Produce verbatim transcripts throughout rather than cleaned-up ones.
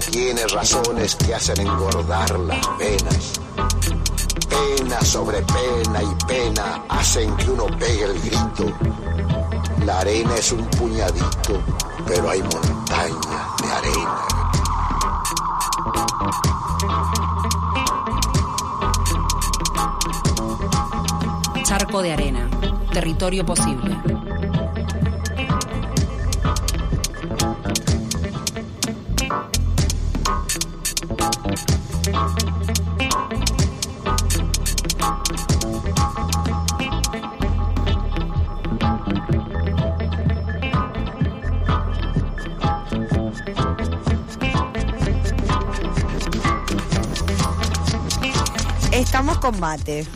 tiene razones que hacen engordar las penas. Pena sobre pena y pena hacen que uno pegue el grito. La arena es un puñadito, pero hay montañas de arena. Charco de arena, territorio posible. Estamos con mate.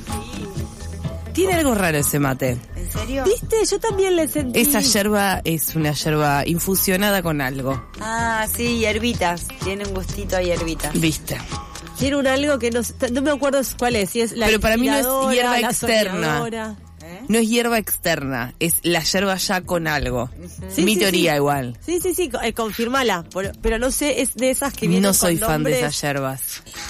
Tiene algo raro ese mate. ¿En serio? ¿Viste? Yo también le sentí. Esa yerba es una yerba infusionada con algo. Ah, sí, hierbitas. Tiene un gustito a hierbitas. ¿Viste? Tiene un algo que no, no me acuerdo cuál es. Si es la Pero para mí no es inspiradora, hierba la externa. soñadora. ¿Eh? No es hierba externa, es la yerba ya con algo. Sí, Mi sí, teoría sí. igual. Sí, sí, sí, eh, confirmala. Por- Pero no sé, es de esas que vienen No soy con fan de nombres. esas yerbas.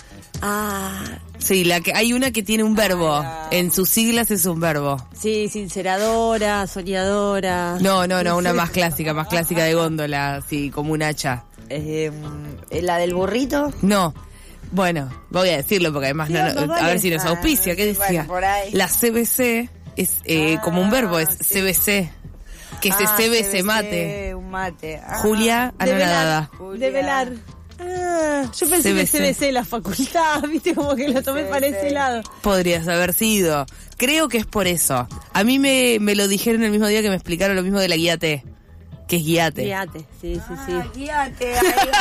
Ah, Sí, la que hay una que tiene un verbo. En sus siglas es un verbo. sí, sinceradora, soñadora. No, no, no, una más clásica, más clásica de góndola, así como un hacha. Eh, la del burrito. No. Bueno, voy a decirlo porque además no, no- a ver si nos auspicia. ¿Qué Bueno, decía? por ahí. La C B C es eh, como un verbo, es C B C. Que se Ah, cebe C B C, ese mate. Un mate. Ah. Julia De velar. anonadada. Julia. De velar. Ah, yo pensé C B que C. C B C la facultad, viste, como que lo tomé C B C. para ese lado. Podrías haber sido. Creo que es por eso. A mí me, me lo dijeron el mismo día que me explicaron lo mismo de la guía T. Que es guiate. Guíate, sí, sí, sí. Ah, guíate.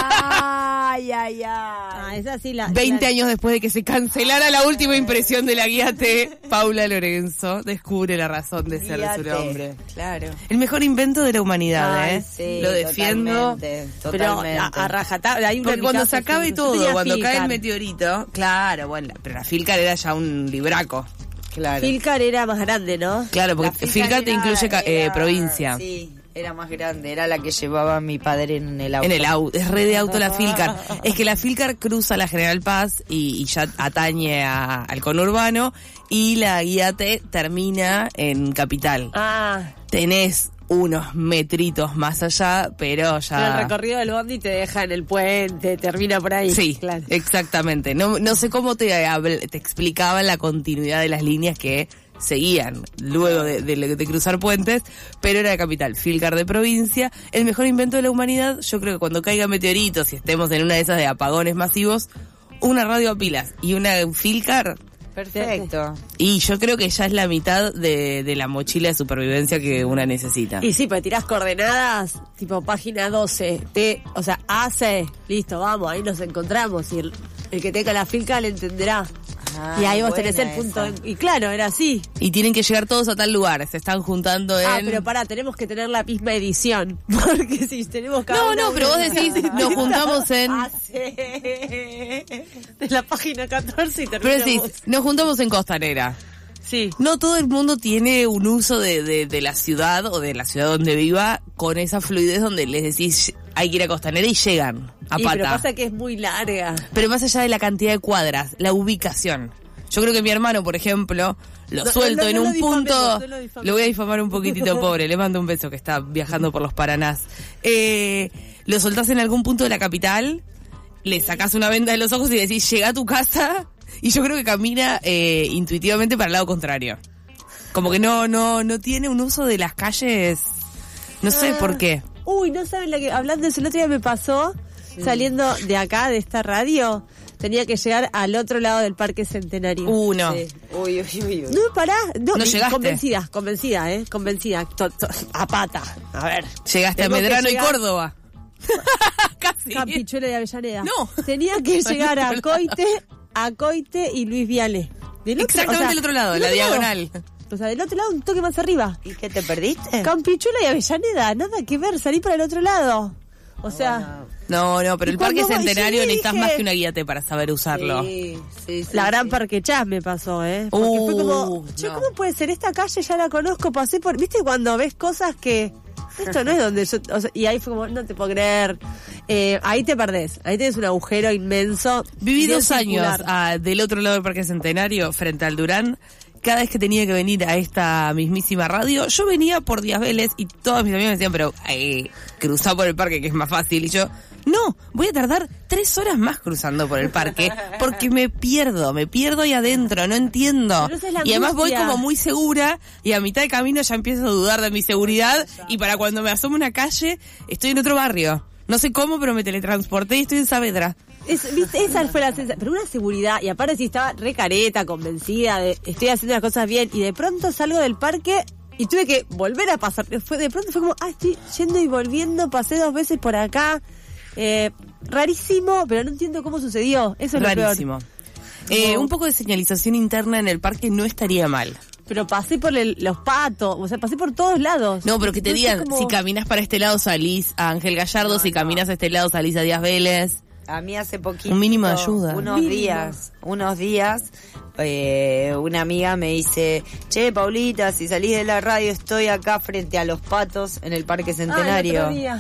Ay, ay, ay. Ah, esa sí la... Veinte la- años después de que se cancelara la última impresión de la guía T, Paula Lorenzo descubre la razón de ser de su Guíate. nombre. Claro. El mejor invento de la humanidad, Ay, ¿eh? Sí, lo defiendo. Totalmente, Pero totalmente. a, a rajatabla, hay una Porque en mi cuando casa, se acabe yo todo, tenía cuando cae el Filcar. meteorito, claro, bueno, pero la Filcar era ya un libraco. Claro. Filcar era más grande, ¿no? Claro, La porque Filcar Filcar te era- incluye ca- eh, era- provincia. Sí, era más grande. Era la que llevaba mi padre en el auto. En el auto, es re de auto la Filcar. Es que la Filcar cruza la General Paz y, y ya atañe a- al conurbano, y la guía T termina en Capital. Ah, Tenés unos metritos más allá, pero ya... pero el recorrido del bondi te deja en el puente, termina por ahí. Sí, claro. exactamente. No, no sé cómo te, habl- te explicaban la continuidad de las líneas que seguían luego de, de- de cruzar puentes, pero era de Capital. Filcar de provincia. El mejor invento de la humanidad, yo creo que cuando caigan meteoritos y estemos en una de esas de apagones masivos, una radio a pilas y una Filcar. Perfecto. Y yo creo que ya es la mitad de, de la mochila de supervivencia que una necesita. Y sí, pues tirás coordenadas, tipo página doce, T, o sea, A C, listo, vamos, ahí nos encontramos. Y el, el que tenga la Filcar le entenderá. Ah, y ahí vos tenés el buena punto. esa. de- y claro, era así. Y tienen que llegar todos a tal lugar. Se están juntando en... Ah, pero pará, tenemos que tener la misma edición. Porque si tenemos cada No, una no, pero vos una- decís, nos juntamos en... Ah, sí. De la página catorce y Pero terminamos. decís, nos juntamos en Costanera. Sí. No todo el mundo tiene un uso de, de, de la ciudad o de la ciudad donde viva con esa fluidez donde les decís hay que ir a Costanera y llegan a Y pata. pero pasa que es muy larga. Pero más allá de la cantidad de cuadras, la ubicación. Yo creo que mi hermano, por ejemplo, lo No, suelto no, no en lo un difamemos, punto... no lo difamemos. Lo voy a difamar un poquitito, pobre. Le mando un beso que está viajando por los Paranás. Eh, lo soltás en algún punto de la capital, le sacás una venda de los ojos y decís, llega a tu casa... Y yo creo que camina eh, intuitivamente para el lado contrario. Como que no no no tiene un uso de las calles, no sé Ah. por qué. Uy, no saben la que, hablando de eso, el otro día me pasó, saliendo de acá, de esta radio, tenía que llegar al otro lado del Parque Centenario. Uno. Sí. Uy, uy, uy, uy. No, pará, no, No y llegaste. convencida, convencida, eh, convencida, to- to- a pata, a ver. Llegaste a Tengo que Medrano y llegar- Córdoba. Casi. Campichuelo y Avellaneda. No. Tenía que llegar a Al otro Coite, a Coite y Luis Viale. Del otro- Exactamente o sea, del otro lado, del la otro lado. diagonal. O sea, del otro lado un toque más arriba. ¿Y qué te perdiste? Campichuelo y Avellaneda, nada que ver, salí para el otro lado. O sea, No, no, pero Y el Parque cuando voy, Centenario sí, necesitas dije- más que una guía T para saber usarlo. Sí, sí, sí, la gran sí. Parque Chas me pasó, ¿eh? Porque fue Uh, como, yo, no. ¿cómo puede ser? Esta calle ya la conozco, pasé por... ¿Viste cuando ves cosas que... Esto no es donde yo... O sea, y ahí fue como, no te puedo creer. Eh, ahí te perdés, ahí tenés un agujero inmenso. Viví dos circular. años ah, del otro lado del Parque Centenario, frente al Durán. Cada vez que tenía que venir a esta mismísima radio, yo venía por Díaz Vélez y todos mis amigos me decían, pero eh, cruzá por el parque que es más fácil. Y yo, no, voy a tardar tres horas más cruzando por el parque porque me pierdo, me pierdo ahí adentro, no entiendo. Pero esa es la Y además voy angustia. como muy segura y a mitad de camino ya empiezo a dudar de mi seguridad y para cuando me asomo a una calle estoy en otro barrio. No sé cómo, pero me teletransporté y estoy en Saavedra. Es, ¿viste? Esa fue la sensación, pero una seguridad, y aparte si estaba re careta, convencida de estoy haciendo las cosas bien, y de pronto salgo del parque y tuve que volver a pasar. Fue, de pronto fue como, ah, estoy yendo y volviendo, pasé dos veces por acá. Eh, rarísimo, pero no entiendo cómo sucedió. Eso es lo Rarísimo. peor. Eh, No. un poco de señalización interna en el parque no estaría mal. Pero pasé por el- los patos, o sea, pasé por todos lados. No, pero que te Entonces, digan, como- si caminas para este lado salís a Ángel Gallardo, No, si no. caminas a este lado salís a Díaz Vélez. A mí hace poquito, Un mínimo de ayuda. unos Mínimo. días, unos días, eh, una amiga me dice, che, Paulita, si salís de la radio estoy acá frente a Los Patos en el Parque Centenario. Ah, el otro día.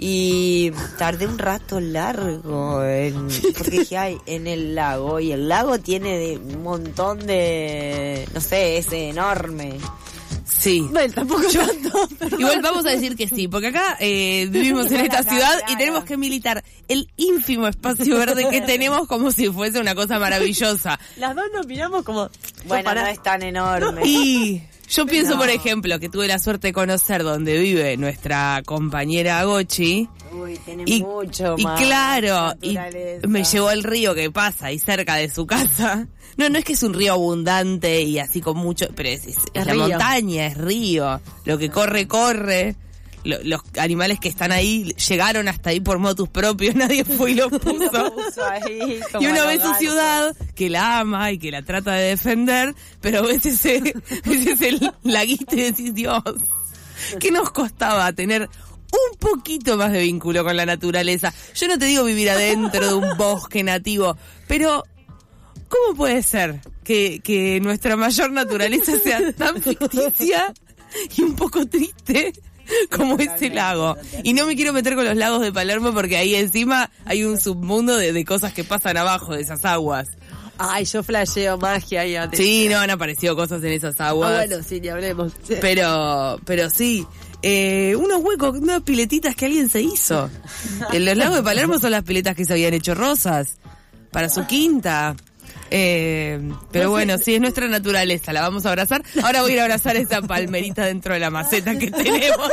Y tardé un rato largo, en, porque dije, ay, en el lago, y el lago tiene de un montón de, no sé, es enorme. Sí. Bueno, tampoco tanto. pero- Igual vamos a decir que sí, porque acá eh, vivimos en esta ciudad y Claro. tenemos que militar el ínfimo espacio verde que tenemos como si fuese una cosa maravillosa. Las dos nos miramos como... Bueno, para- no es tan enorme. Y yo pienso, No. por ejemplo, que tuve la suerte de conocer donde vive nuestra compañera Gochi. Uy, tiene Y, mucho y más claro, y naturaleza. me llevó al río que pasa ahí cerca de su casa. No, no es que es un río abundante y así con mucho, pero es, es- es Es la río. montaña, es río. Lo que corre, corre. Lo- los animales que están ahí llegaron hasta ahí por motus propios, nadie fue y los puso. Puso ahí Y como uno a ve los su gansos. ciudad, que la ama y que la trata de defender, pero ves ese, ves ese laguito y decís, Dios, ¿qué nos costaba tener un poquito más de vínculo con la naturaleza? Yo no te digo vivir adentro de un bosque nativo, pero ¿cómo puede ser que, que nuestra mayor naturaleza sea tan ficticia y un poco triste como ese lago? Y no me quiero meter con los lagos de Palermo porque ahí encima hay un submundo de, de cosas que pasan abajo de esas aguas. Ay, yo flasheo magia y antes. Sí, no han aparecido cosas en esas Ah, aguas. bueno, sí, ni hablemos. Sí. Pero, pero sí, eh, unos huecos, unas piletitas que alguien se hizo. En los lagos de Palermo son las piletas que se habían hecho rosas para su quinta. Eh, pero bueno, sí, es nuestra naturaleza, la vamos a abrazar. Ahora voy a ir a abrazar esa palmerita dentro de la maceta que tenemos.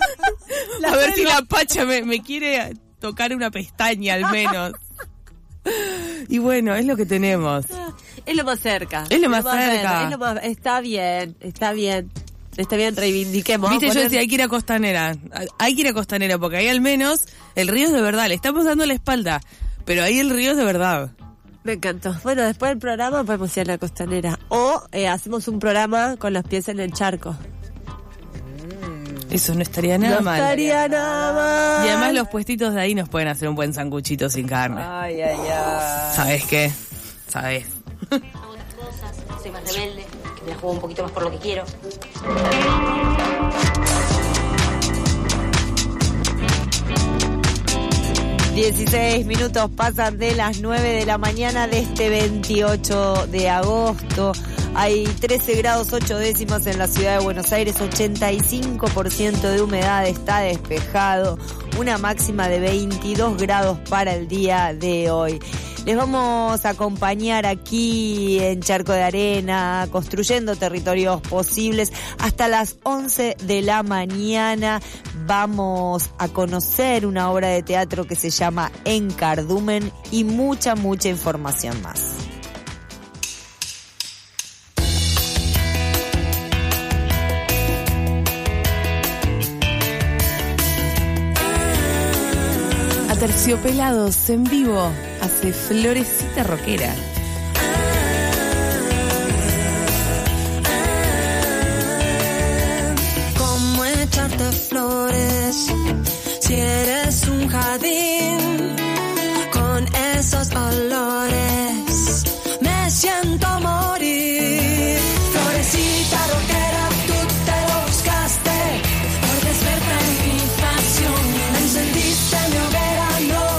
A ver si la Pacha me, me quiere tocar una pestaña al menos. Y bueno, es lo que tenemos. Es lo más cerca. Es lo más cerca. verde, es lo más- está bien, está bien. Está bien, reivindiquemos. Viste, Vamos a yo poner- decía, hay que ir a Costanera. Hay que ir a Costanera porque ahí al menos el río es de verdad. Le estamos dando la espalda, pero ahí el río es de verdad. Me encantó. Bueno, después del programa podemos ir a la costanera. O eh, hacemos un programa con los pies en el charco. Eso no estaría nada no mal. estaría nada mal. Y además los puestitos de ahí nos pueden hacer un buen sanguchito sin carne. Ay, ay, ay. ¿Sabes qué? ¿Sabes? Hago otras cosas, soy más rebelde, que me la juego un poquito más por lo que quiero. dieciséis minutos pasan de las nueve de la mañana de este veintiocho de agosto. Hay trece grados ocho décimas en la ciudad de Buenos Aires, ochenta y cinco por ciento de humedad, está despejado, una máxima de veintidós grados para el día de hoy. Les vamos a acompañar aquí en Charco de Arena, construyendo territorios posibles. Hasta las once de la mañana vamos a conocer una obra de teatro que se llama En Cardumen y mucha, mucha información más. Aterciopelados en vivo hace Florecita Rockera. ¿Cómo echarte flores si eres un jardín con esos olores? Me siento morir. Florecita rockera, tú te lo buscaste por despertar mi pasión. Me encendiste mi hoguera, no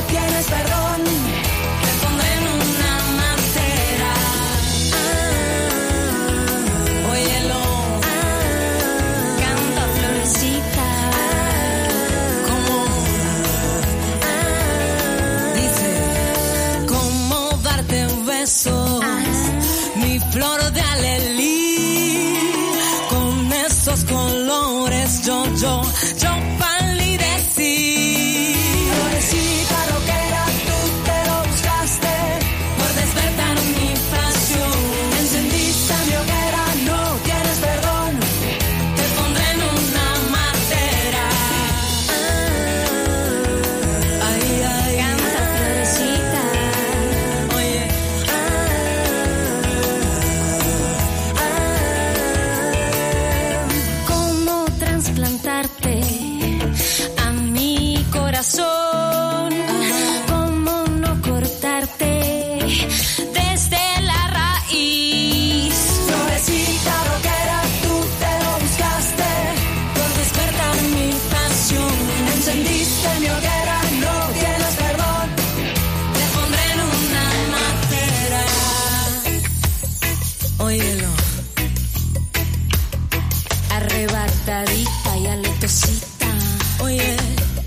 colores, yo, yo, yo palidecí. Florecita rockera, tú te lo buscaste, por despertar mi pasión. Encendiste mi hoguera, no tienes perdón, te pondré en una matera. Ah, ay, ay, canta florecita. Oye, ah, ah, ¿cómo trasplantarte a mi corazón? ¿Cómo no cortarte desde la raíz? Florecita rockera, tú te lo buscaste, por despertar mi pasión. Encendiste mi hoguera, no tienes perdón, te pondré en una matera. Óyelo, arrebatadita y aletosita. Oye,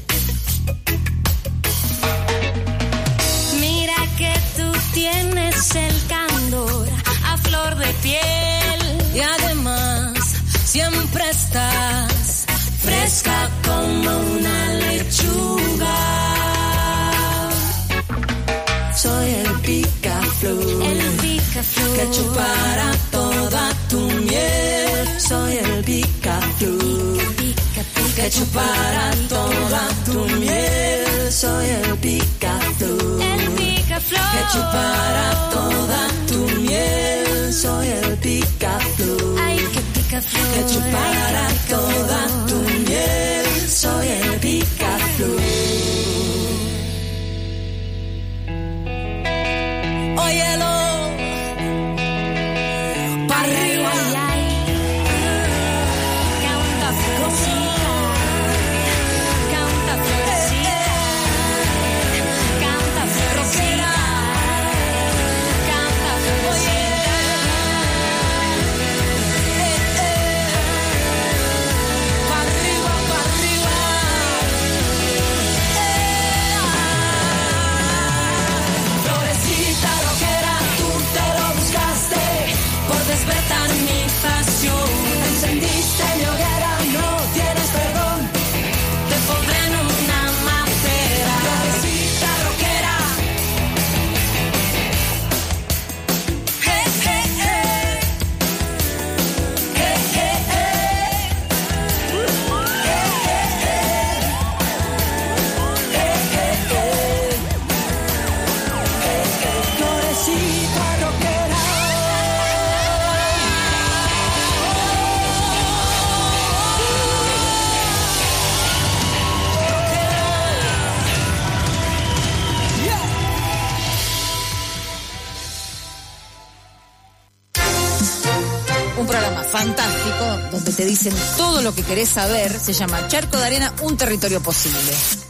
mira que tú tienes el candor a flor de piel y además siempre estás fresca como una lechuga. Soy el picaflor, el picaflor que chupará toda tu miel. Soy el picaflor que chupará toda tu miel. Soy el picaflor, el picaflor que chupará toda tu miel. Soy el picaflor, ay, qué picaflor que chupará toda tu miel. Soy el picaflor. Óyelo, pa' arriba. Canta florecita, canta florecita, canta florecita, canta florecita. Eh, eh. Pa' arriba, pa' arriba. Eh, ah. Florecita rockera, tú te lo buscaste, por despertar mi pasión. Encendiste mi hoguera, no tienes perdón, te pondré en una matera. Florecita rockera, eh, eh, eh. Eh, eh, eh. Uh, eh, eh, eh. Eh, eh, eh. Florecita rockera. Un programa fantástico donde te dicen todo lo que querés saber. Se llama Charco de Arena, un territorio posible.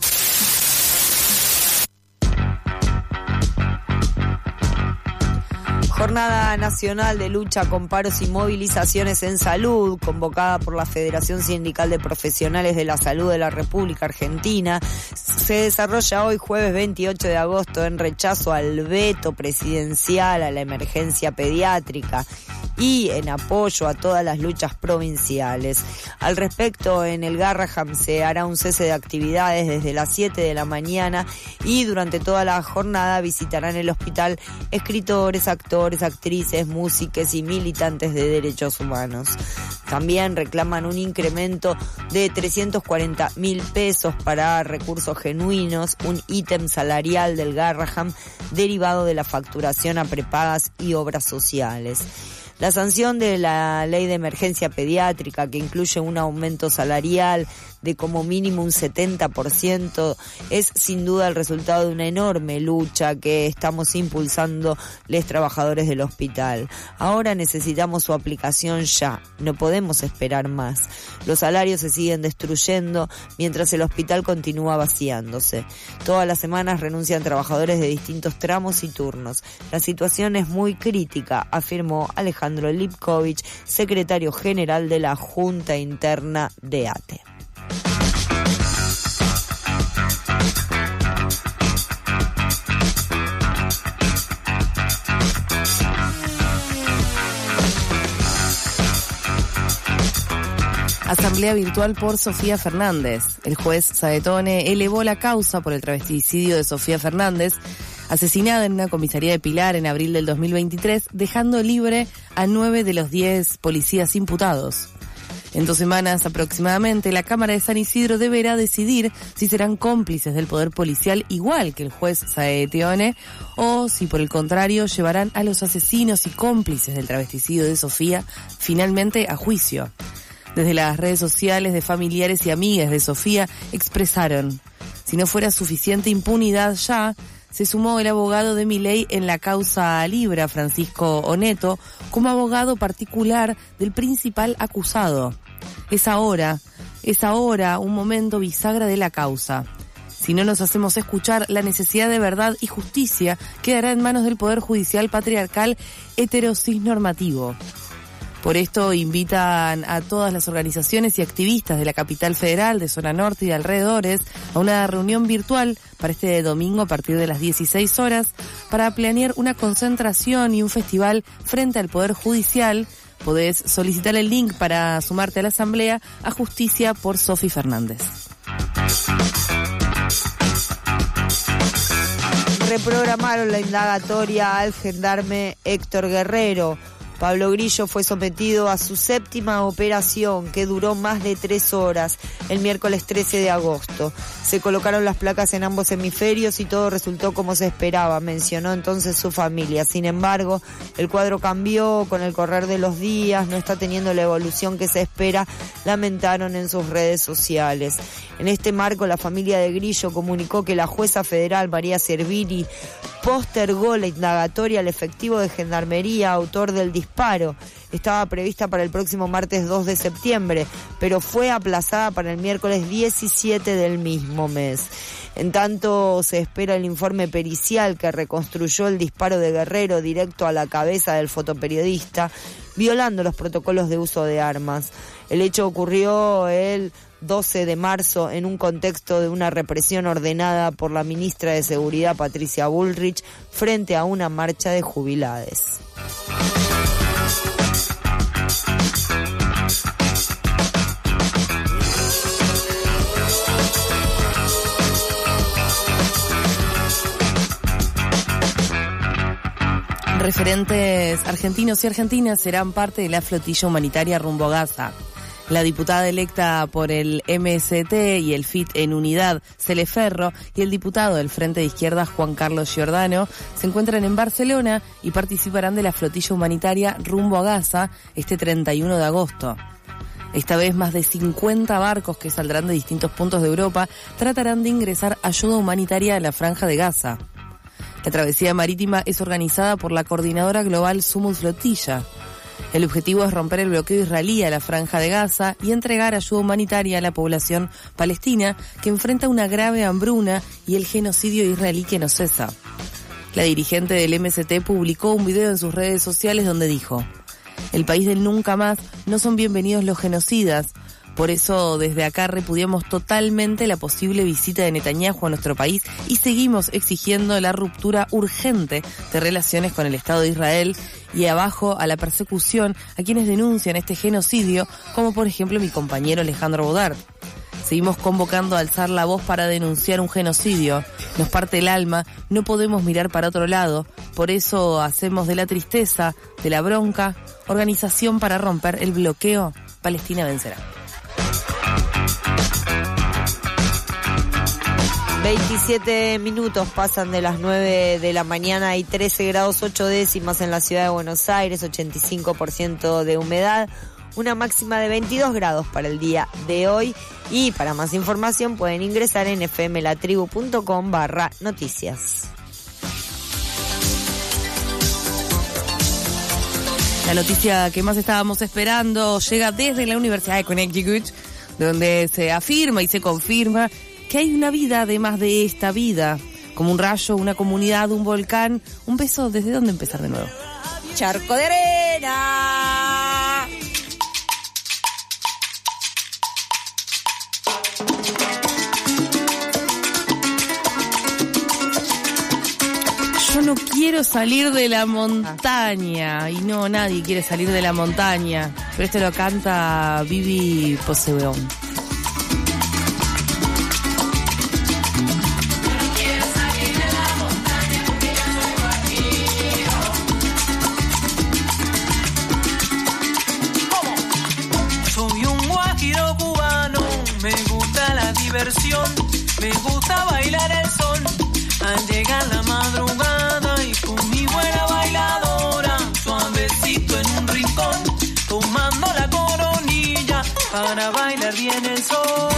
Jornada Nacional de Lucha con Paros y Movilizaciones en Salud, convocada por la Federación Sindical de Profesionales de la Salud de la República Argentina, se desarrolla hoy jueves veintiocho de agosto en rechazo al veto presidencial a la emergencia pediátrica y en apoyo a todas las luchas provinciales. Al respecto, en el Garraham se hará un cese de actividades desde las siete de la mañana y durante toda la jornada visitarán el hospital escritores, actores, actrices, músicos y militantes de derechos humanos. También reclaman un incremento de trescientos cuarenta mil pesos para recursos genuinos, un ítem salarial del Garraham derivado de la facturación a prepagas y obras sociales. La sanción de la ley de emergencia pediátrica, que incluye un aumento salarial de como mínimo un setenta por ciento, es sin duda el resultado de una enorme lucha que estamos impulsando los trabajadores del hospital. Ahora necesitamos su aplicación ya, no podemos esperar más. Los salarios se siguen destruyendo mientras el hospital continúa vaciándose. Todas las semanas renuncian trabajadores de distintos tramos y turnos. La situación es muy crítica, afirmó Alejandro Lipkovich, secretario general de la Junta Interna de A T E. Asamblea virtual por Sofía Fernández. El juez Saetone elevó la causa por el travesticidio de Sofía Fernández, asesinada en una comisaría de Pilar en abril del dos mil veintitrés, dejando libre a nueve de los diez policías imputados. En dos semanas aproximadamente, la Cámara de San Isidro deberá decidir si serán cómplices del poder policial igual que el juez Saetone o si por el contrario llevarán a los asesinos y cómplices del travesticidio de Sofía finalmente a juicio. Desde las redes sociales de familiares y amigas de Sofía expresaron: si no fuera suficiente impunidad ya, se sumó el abogado de Milei en la causa Libra, Francisco Oneto, como abogado particular del principal acusado. Es ahora, es ahora un momento bisagra de la causa. Si no nos hacemos escuchar, la necesidad de verdad y justicia quedará en manos del Poder Judicial patriarcal heterosis-normativo. Por esto invitan a todas las organizaciones y activistas de la capital federal, de zona norte y de alrededores a una reunión virtual para este domingo a partir de las dieciséis horas para planear una concentración y un festival frente al Poder Judicial. Podés solicitar el link para sumarte a la asamblea a Justicia por Sofi Fernández. Reprogramaron la indagatoria al gendarme Héctor Guerrero. Pablo Grillo fue sometido a su séptima operación, que duró más de tres horas, el miércoles trece de agosto. Se colocaron las placas en ambos hemisferios y todo resultó como se esperaba, mencionó entonces su familia. Sin embargo, el cuadro cambió con el correr de los días, no está teniendo la evolución que se espera, lamentaron en sus redes sociales. En este marco, la familia de Grillo comunicó que la jueza federal María Servini postergó la indagatoria al efectivo de Gendarmería, autor del disparo. Estaba prevista para el próximo martes dos de septiembre, pero fue aplazada para el miércoles diecisiete del mismo mes. En tanto, se espera el informe pericial que reconstruyó el disparo de Guerrero directo a la cabeza del fotoperiodista, violando los protocolos de uso de armas. El hecho ocurrió el doce de marzo en un contexto de una represión ordenada por la ministra de Seguridad Patricia Bullrich frente a una marcha de jubilades. Referentes argentinos y argentinas serán parte de la flotilla humanitaria rumbo a Gaza. La diputada electa por el M S T y el F I T en Unidad, Cele Ferro, y el diputado del Frente de Izquierda, Juan Carlos Giordano, se encuentran en Barcelona y participarán de la flotilla humanitaria rumbo a Gaza este treinta y uno de agosto. Esta vez más de cincuenta barcos que saldrán de distintos puntos de Europa tratarán de ingresar ayuda humanitaria a la Franja de Gaza. La travesía marítima es organizada por la Coordinadora Global Sumud Flotilla. El objetivo es romper el bloqueo israelí a la Franja de Gaza y entregar ayuda humanitaria a la población palestina que enfrenta una grave hambruna y el genocidio israelí que no cesa. La dirigente del M S T publicó un video en sus redes sociales donde dijo: "El país del nunca más no son bienvenidos los genocidas. Por eso, desde acá repudiamos totalmente la posible visita de Netanyahu a nuestro país y seguimos exigiendo la ruptura urgente de relaciones con el Estado de Israel y abajo a la persecución a quienes denuncian este genocidio, como por ejemplo mi compañero Alejandro Bodart. Seguimos convocando a alzar la voz para denunciar un genocidio. Nos parte el alma, no podemos mirar para otro lado. Por eso hacemos de la tristeza, de la bronca, organización para romper el bloqueo. Palestina vencerá". veintisiete minutos pasan de las nueve de la mañana, hay trece grados ocho décimas en la ciudad de Buenos Aires, ochenta y cinco por ciento de humedad, una máxima de veintidós grados para el día de hoy. Y para más información pueden ingresar en fmlatribu.com barra noticias. La noticia que más estábamos esperando llega desde la Universidad de Connecticut, donde se afirma y se confirma que hay una vida además de esta vida, como un rayo, una comunidad, un volcán, un beso. ¿Desde dónde empezar de nuevo? Charco de arena. Yo no quiero salir de la montaña, y no, nadie quiere salir de la montaña. pero este lo canta Vivi Poseidón. Soy un guajiro cubano, me gusta la diversión, me gusta bailar el son. Al llegar la madrugada y con mi buena bailadora, suavecito en un rincón, tomando la coronilla para bailar bien el sol.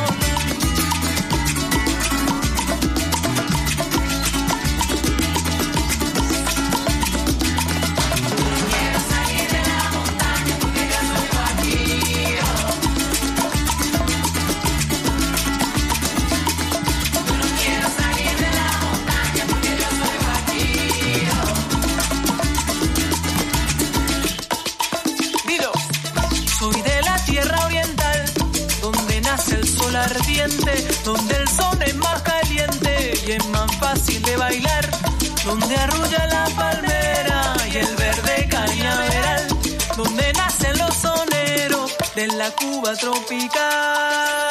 Ardiente, donde el sol es más caliente y es más fácil de bailar, donde arrulla la palmera y el verde cañaveral, donde nacen los soneros de la Cuba tropical.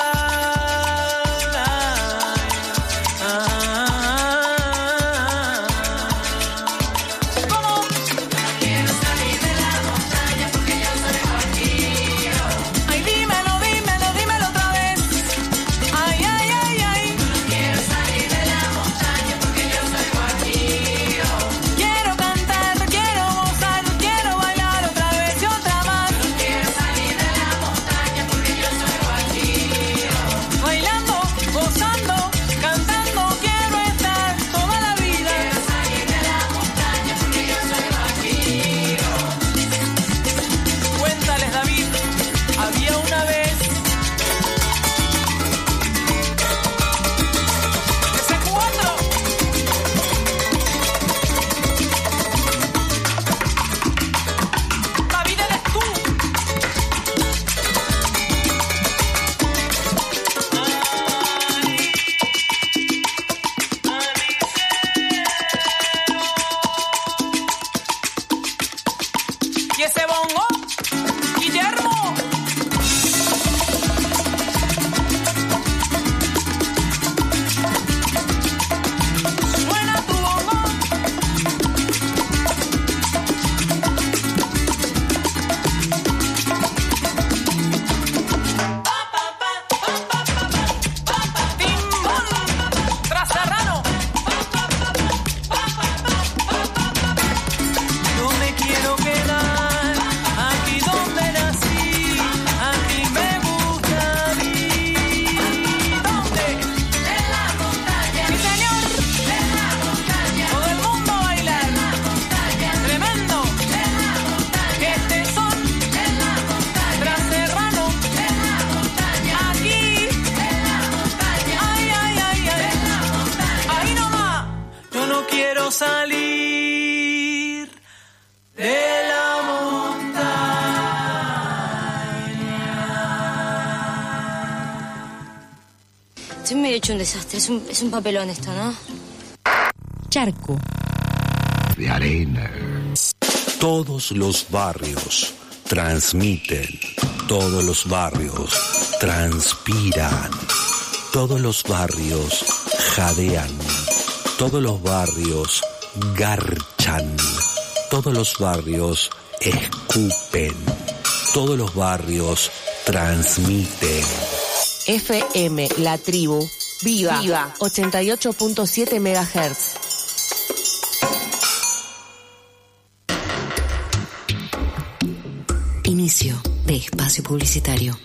Salir de la montaña. Estoy medio hecho un desastre, es un, es un papelón esto, ¿no? Charco de arena. Todos los barrios transmiten, todos los barrios transpiran, todos los barrios jadean, todos los barrios garchan, todos los barrios escupen, todos los barrios transmiten. F M La Tribu, Viva, Viva. ochenta y ocho punto siete megahertz. Inicio de espacio publicitario.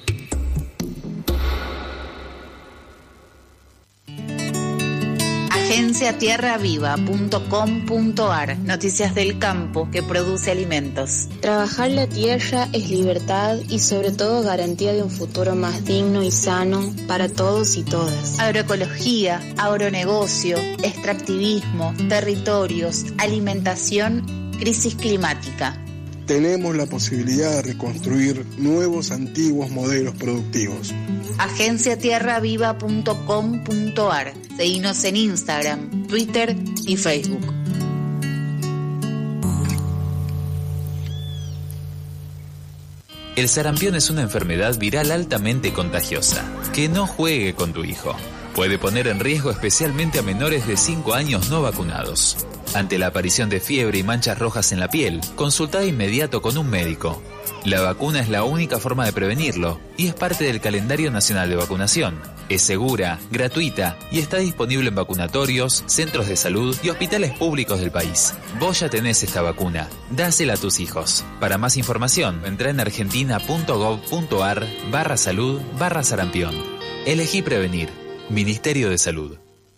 agencia tierra viva punto com punto ar. Noticias del campo que produce alimentos. Trabajar la tierra es libertad y sobre todo garantía de un futuro más digno y sano para todos y todas. Agroecología, agronegocio, extractivismo, territorios, alimentación, crisis climática. Tenemos la posibilidad de reconstruir nuevos antiguos modelos productivos. agencia tierra viva punto com punto ar. Seguinos en Instagram, Twitter y Facebook. El sarampión es una enfermedad viral altamente contagiosa. Que no juegue con tu hijo. Puede poner en riesgo especialmente a menores de cinco años no vacunados. Ante la aparición de fiebre y manchas rojas en la piel, consulta de inmediato con un médico. La vacuna es la única forma de prevenirlo y es parte del calendario nacional de vacunación. Es segura, gratuita y está disponible en vacunatorios, centros de salud y hospitales públicos del país. Vos ya tenés esta vacuna. Dásela a tus hijos. Para más información, entra en argentina.gov.ar barra salud barra sarampión. Elegí prevenir. Ministerio de Salud.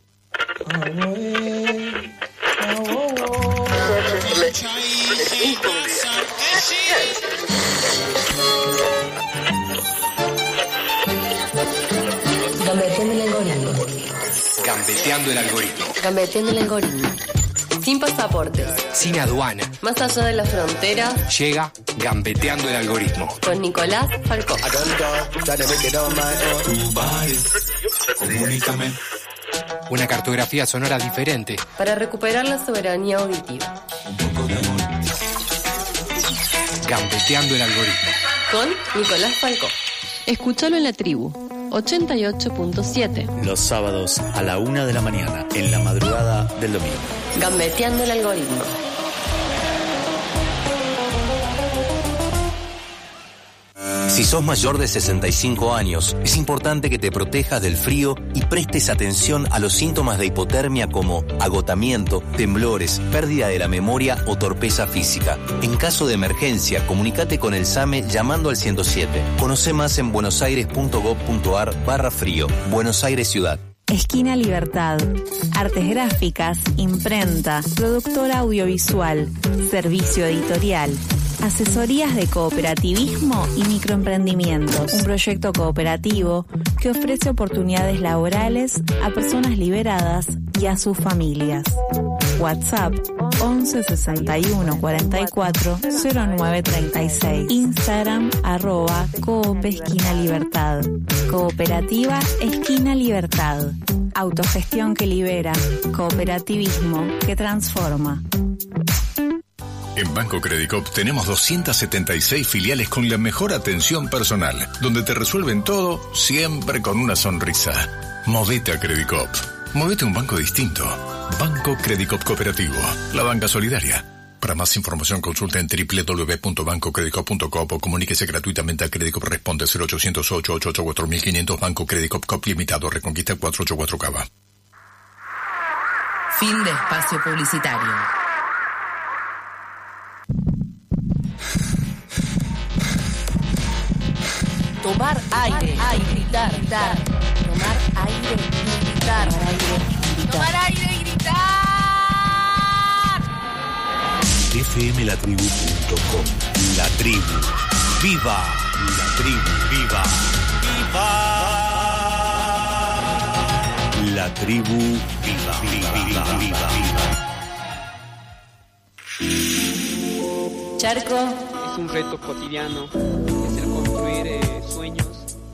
Gambeteando el algoritmo. Gambeteando el algoritmo. Gambeteando el algoritmo. Sin pasaportes. Sin aduana. Más allá de la frontera. Llega Gambeteando el algoritmo. Con Nicolás Falcó. Comunícame. Una cartografía sonora diferente. Para recuperar la soberanía auditiva. Gambeteando el algoritmo. Con Nicolás Falcó. Escúchalo en la tribu. ochenta y ocho punto siete. Los sábados a la una de la mañana, en la madrugada del domingo. Gambeteando el algoritmo. Si sos mayor de sesenta y cinco años, es importante que te protejas del frío y prestes atención a los síntomas de hipotermia como agotamiento, temblores, pérdida de la memoria o torpeza física. En caso de emergencia, comunícate con el SAME llamando al ciento siete. Conoce más en buenosaires.gov.ar barra frío. Buenos Aires Ciudad. Esquina Libertad, artes gráficas, imprenta, productora audiovisual, servicio editorial, asesorías de cooperativismo y microemprendimientos. Un proyecto cooperativo que ofrece oportunidades laborales a personas liberadas y a sus familias. WhatsApp once sesenta y uno cuarenta y cuatro cero nueve treinta y seis. Instagram arroba Coop Esquina Libertad. Cooperativa Esquina Libertad. Autogestión que libera. Cooperativismo que transforma. En Banco Credicop tenemos doscientas setenta y seis filiales con la mejor atención personal, donde te resuelven todo siempre con una sonrisa. Movete a Credicop. Movete a un banco distinto. Banco Credicop Cooperativo. La banca solidaria. Para más información consulta en doble u doble u doble u punto banco credicop punto com o comuníquese gratuitamente a Credicop Responde cero ochocientos ocho ocho ocho cuatro mil quinientos Banco Credicop Cop Limitado Reconquista cuatrocientos ochenta y cuatro Cava. Fin de espacio publicitario. Tomar aire, aire, gritar, gritar. Tomar aire y gritar. Tomar aire y gritar. F M la tribu punto com. La tribu. ¡Viva! La tribu. ¡Viva! ¡Viva! La tribu. ¡Viva! ¡Viva! ¡Viva! ¡Viva! ¡Viva! Charco. Es un reto cotidiano. Es el construir eh, sueños.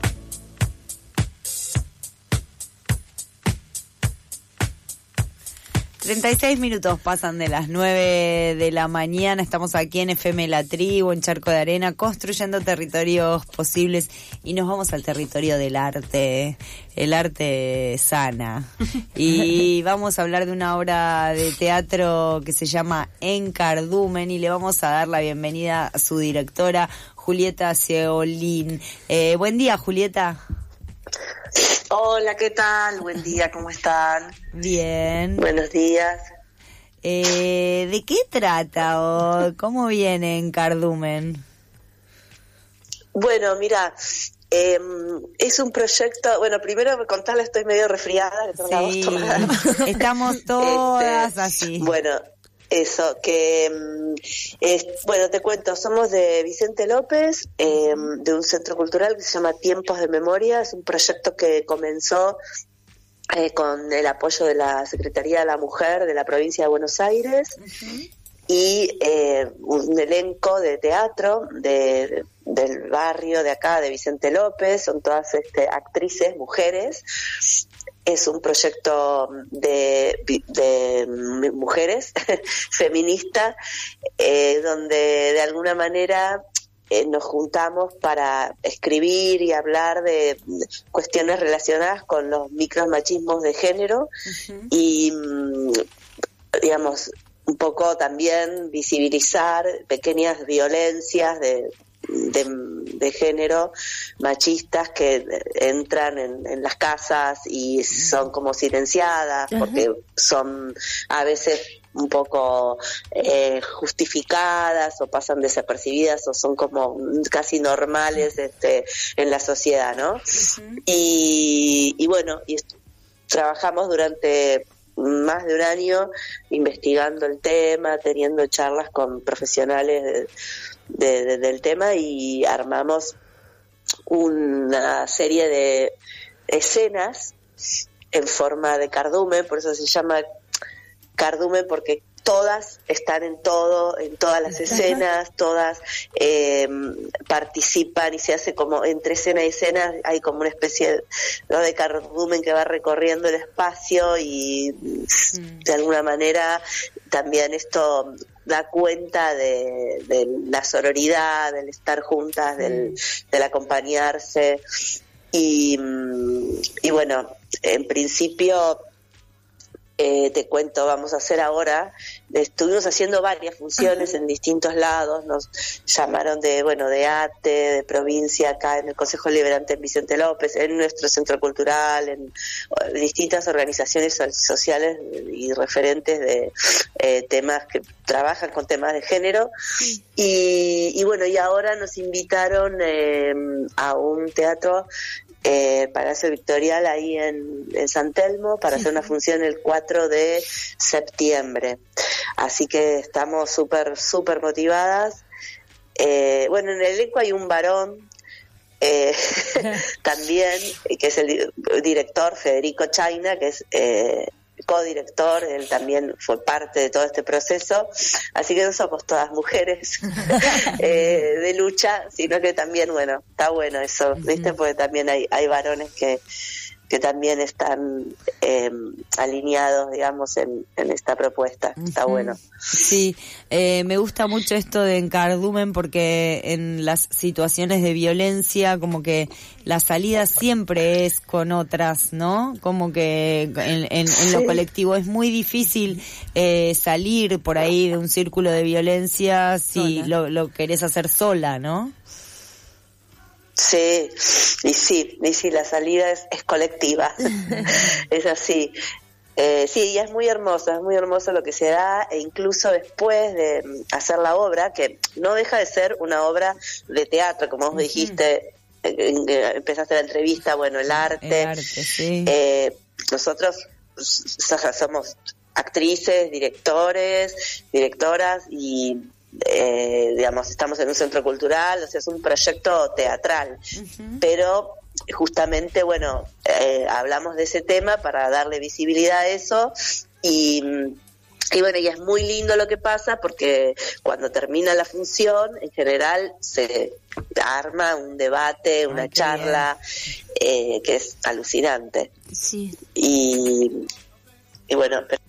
treinta y seis minutos pasan de las nueve de la mañana. Estamos aquí en F M La Tribu, en Charco de Arena, construyendo territorios posibles. Y nos vamos al territorio del arte. El arte sana. Y vamos a hablar de una obra de teatro que se llama En Cardumen. Y le vamos a dar la bienvenida a su directora, Julieta Seolín. Eh, buen día, Julieta. Hola, ¿qué tal? Buen día, ¿cómo están? Bien. Buenos días. Eh, ¿De qué trata o cómo viene En Cardumen? Bueno, mira, eh, es un proyecto, bueno, primero contarles, estoy medio resfriada, que tengo la voz tomada. Estamos todas este, así. Bueno, eso, que, es, bueno, te cuento, somos de Vicente López, eh, de un centro cultural que se llama Tiempos de Memoria. Es un proyecto que comenzó eh, con el apoyo de la Secretaría de la Mujer de la provincia de Buenos Aires. Uh-huh. Y eh, un elenco de teatro de, del barrio de acá, de Vicente López, son todas este, actrices, mujeres. Es un proyecto de, de mujeres, feminista, eh, donde de alguna manera eh, nos juntamos para escribir y hablar de cuestiones relacionadas con los micromachismos de género uh-huh. y, digamos, un poco también visibilizar pequeñas violencias de De, de género machistas que entran en, en las casas y son como silenciadas, uh-huh. porque son a veces un poco eh, justificadas o pasan desapercibidas o son como casi normales este, en la sociedad, ¿no? Uh-huh. Y, y bueno, y est- trabajamos durante más de un año investigando el tema, teniendo charlas con profesionales de, de, de, del tema y armamos una serie de escenas en forma de cardumen, por eso se llama cardumen, porque todas están en todo, en todas las escenas, todas eh, participan y se hace como entre escena y escena, hay como una especie de, ¿no? de cardumen que va recorriendo el espacio y mm. de alguna manera también esto da cuenta de, de la sororidad, del estar juntas, mm. del, del acompañarse y, y bueno, en principio Eh, te cuento, vamos a hacer ahora, estuvimos haciendo varias funciones uh-huh. en distintos lados, nos llamaron de, bueno, de ATE, de provincia, acá en el Consejo Liberante en Vicente López, en nuestro centro cultural, en distintas organizaciones sociales y referentes de eh, temas que trabajan con temas de género, uh-huh. y, y bueno, y ahora nos invitaron eh, a un teatro Eh, Palacio Victorial ahí en, en San Telmo para sí. hacer una función el cuatro de septiembre, así que estamos súper súper motivadas. Eh, bueno, en el elenco hay un varón eh, también, que es el director Federico Chayna, que es eh, codirector, él también fue parte de todo este proceso, así que no somos todas mujeres eh, de lucha, sino que también, bueno, está bueno eso, ¿viste? Porque también hay, hay varones que que también están eh, alineados, digamos, en, en esta propuesta. Está uh-huh. bueno. Sí, eh, me gusta mucho esto de encardumen porque en las situaciones de violencia como que la salida siempre es con otras, ¿no? Como que en, en, sí. en lo colectivo es muy difícil eh, salir por ahí de un círculo de violencia si lo, lo querés hacer sola, ¿no? Sí, y sí, y sí, la salida es, es colectiva, es así. Eh, sí, y es muy hermoso, es muy hermoso lo que se da, e incluso después de hacer la obra, que no deja de ser una obra de teatro, como vos uh-huh. dijiste, eh, eh, empezaste la entrevista, bueno, el arte. El arte, sí. Eh, nosotros somos actrices, directores, directoras y... Eh, digamos, estamos en un centro cultural, o sea, es un proyecto teatral, uh-huh. pero justamente, bueno, eh, hablamos de ese tema para darle visibilidad a eso y, y bueno, y es muy lindo lo que pasa porque cuando termina la función, en general se arma un debate, una Ay, charla, eh, que es alucinante. Sí. Y, y bueno, pero...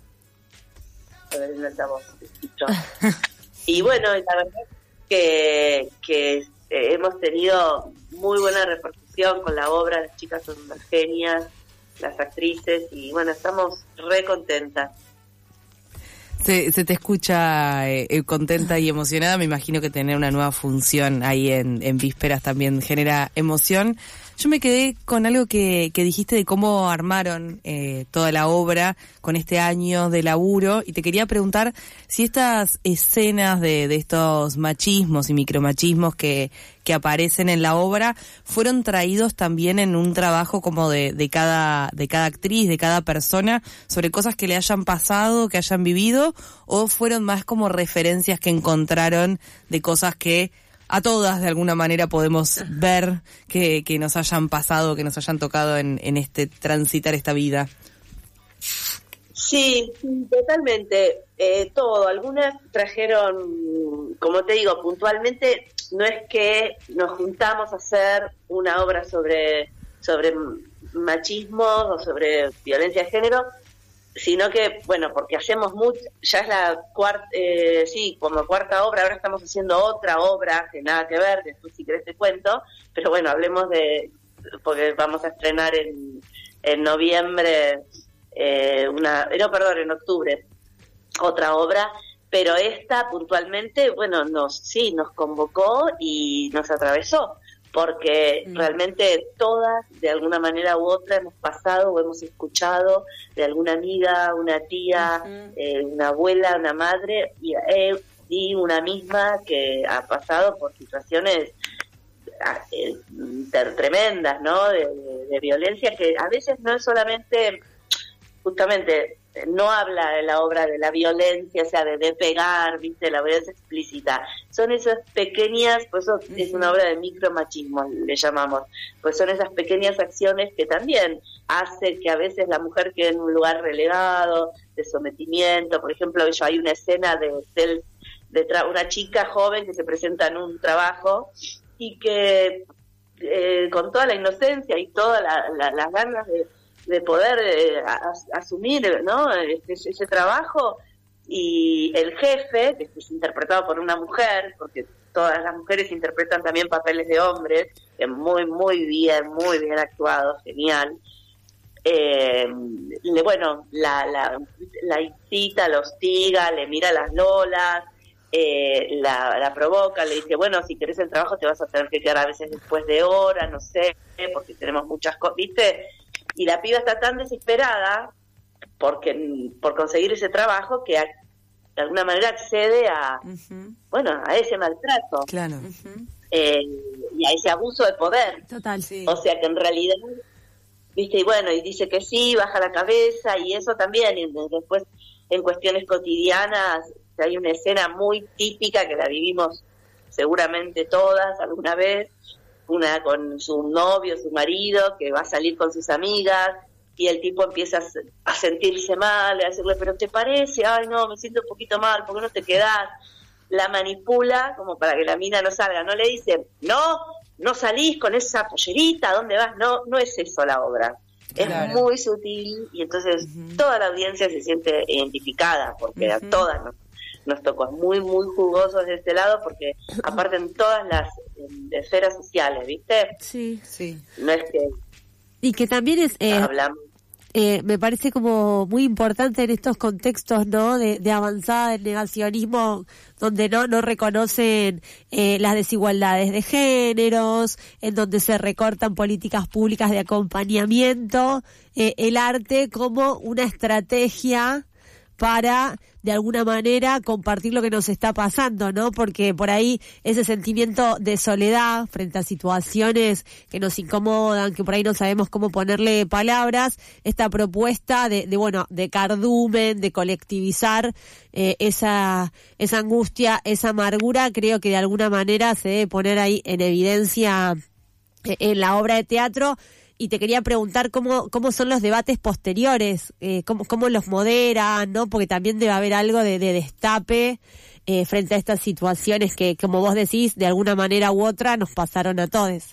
a ver, no estamos... Y bueno, la verdad es que, que eh, hemos tenido muy buena repercusión con la obra, las chicas son unas genias, las actrices, y bueno, estamos re contentas. Se, se te escucha eh, contenta y emocionada, me imagino que tener una nueva función ahí en, en vísperas también genera emoción. Yo me quedé con algo que, que dijiste de cómo armaron eh, toda la obra con este año de laburo y te quería preguntar si estas escenas de, de estos machismos y micromachismos que, que aparecen en la obra fueron traídos también en un trabajo como de, de cada de cada actriz, de cada persona, sobre cosas que le hayan pasado, que hayan vivido, o fueron más como referencias que encontraron de cosas que a todas de alguna manera podemos ver que, que nos hayan pasado, que nos hayan tocado en, en este transitar esta vida. Sí, totalmente, eh, todo. Algunas trajeron, como te digo, puntualmente, no es que nos juntamos a hacer una obra sobre, sobre machismo o sobre violencia de género, sino que, bueno, porque hacemos mucho, ya es la cuarta, eh, sí, como cuarta obra, ahora estamos haciendo otra obra que nada que ver, después si querés te cuento, pero bueno, hablemos de, porque vamos a estrenar en, en noviembre, eh, una, no, perdón, en octubre, otra obra, pero esta puntualmente, bueno, nos sí, nos convocó y nos atravesó, porque mm. realmente todas, de alguna manera u otra, hemos pasado o hemos escuchado de alguna amiga, una tía, uh-huh. eh, una abuela, una madre, y, eh, y una misma que ha pasado por situaciones eh, tremendas, ¿no?, de, de, de violencia, que a veces no es solamente, justamente, no habla de la obra de la violencia, o sea, de, de pegar, viste, la violencia explícita. Son esas pequeñas, pues eso uh-huh. es una obra de micromachismo, le llamamos. Pues son esas pequeñas acciones que también hace que a veces la mujer quede en un lugar relegado, de sometimiento. Por ejemplo, hay una escena de, de, de tra- una chica joven que se presenta en un trabajo y que eh, con toda la inocencia y todas la, la, las ganas de de poder eh, as, asumir, ¿no?, ese, ese trabajo, y el jefe, que es interpretado por una mujer, porque todas las mujeres interpretan también papeles de hombres, que muy, muy bien, muy bien actuado, genial, eh, le, bueno, la, la, la incita, la hostiga, le mira las lolas, eh, la, la provoca, le dice, bueno, si querés el trabajo te vas a tener que quedar a veces después de hora, no sé, porque tenemos muchas cosas, ¿viste? Y la piba está tan desesperada porque por conseguir ese trabajo que a, de alguna manera accede a, uh-huh. bueno, a ese maltrato. Claro. Uh-huh. Eh, y a ese abuso de poder. Total, sí. O sea que en realidad, viste, y bueno, y dice que sí, baja la cabeza, y eso también, y después en cuestiones cotidianas, hay una escena muy típica que la vivimos seguramente todas alguna vez, una con su novio, su marido, que va a salir con sus amigas, y el tipo empieza a sentirse mal, a decirle, pero ¿te parece? Ay, no, me siento un poquito mal, ¿por qué no te quedás? La manipula como para que la mina no salga, no le dice, no, no salís con esa pollerita, ¿dónde vas? No, no es eso la obra. Claro. Es muy sutil, y entonces uh-huh. toda la audiencia se siente identificada, porque uh-huh. a todas nos, nos tocó, muy, muy jugosos de este lado, porque aparte en todas las en, esferas sociales, ¿viste? Sí, sí. No es que... Y que también es... Eh, hablamos. Eh, me parece como muy importante en estos contextos, ¿no?, de, de avanzada del negacionismo, donde no no reconocen eh, las desigualdades de géneros, en donde se recortan políticas públicas de acompañamiento, eh, el arte como una estrategia para, de alguna manera, compartir lo que nos está pasando, ¿no? Porque por ahí ese sentimiento de soledad frente a situaciones que nos incomodan, que por ahí no sabemos cómo ponerle palabras, esta propuesta de, de bueno, de cardumen, de colectivizar eh, esa esa angustia, esa amargura, creo que de alguna manera se debe poner ahí en evidencia eh, en la obra de teatro. Y te quería preguntar cómo cómo son los debates posteriores, eh, cómo, cómo los moderan, ¿no? Porque también debe haber algo de, de destape eh, frente a estas situaciones que, como vos decís, de alguna manera u otra nos pasaron a todos.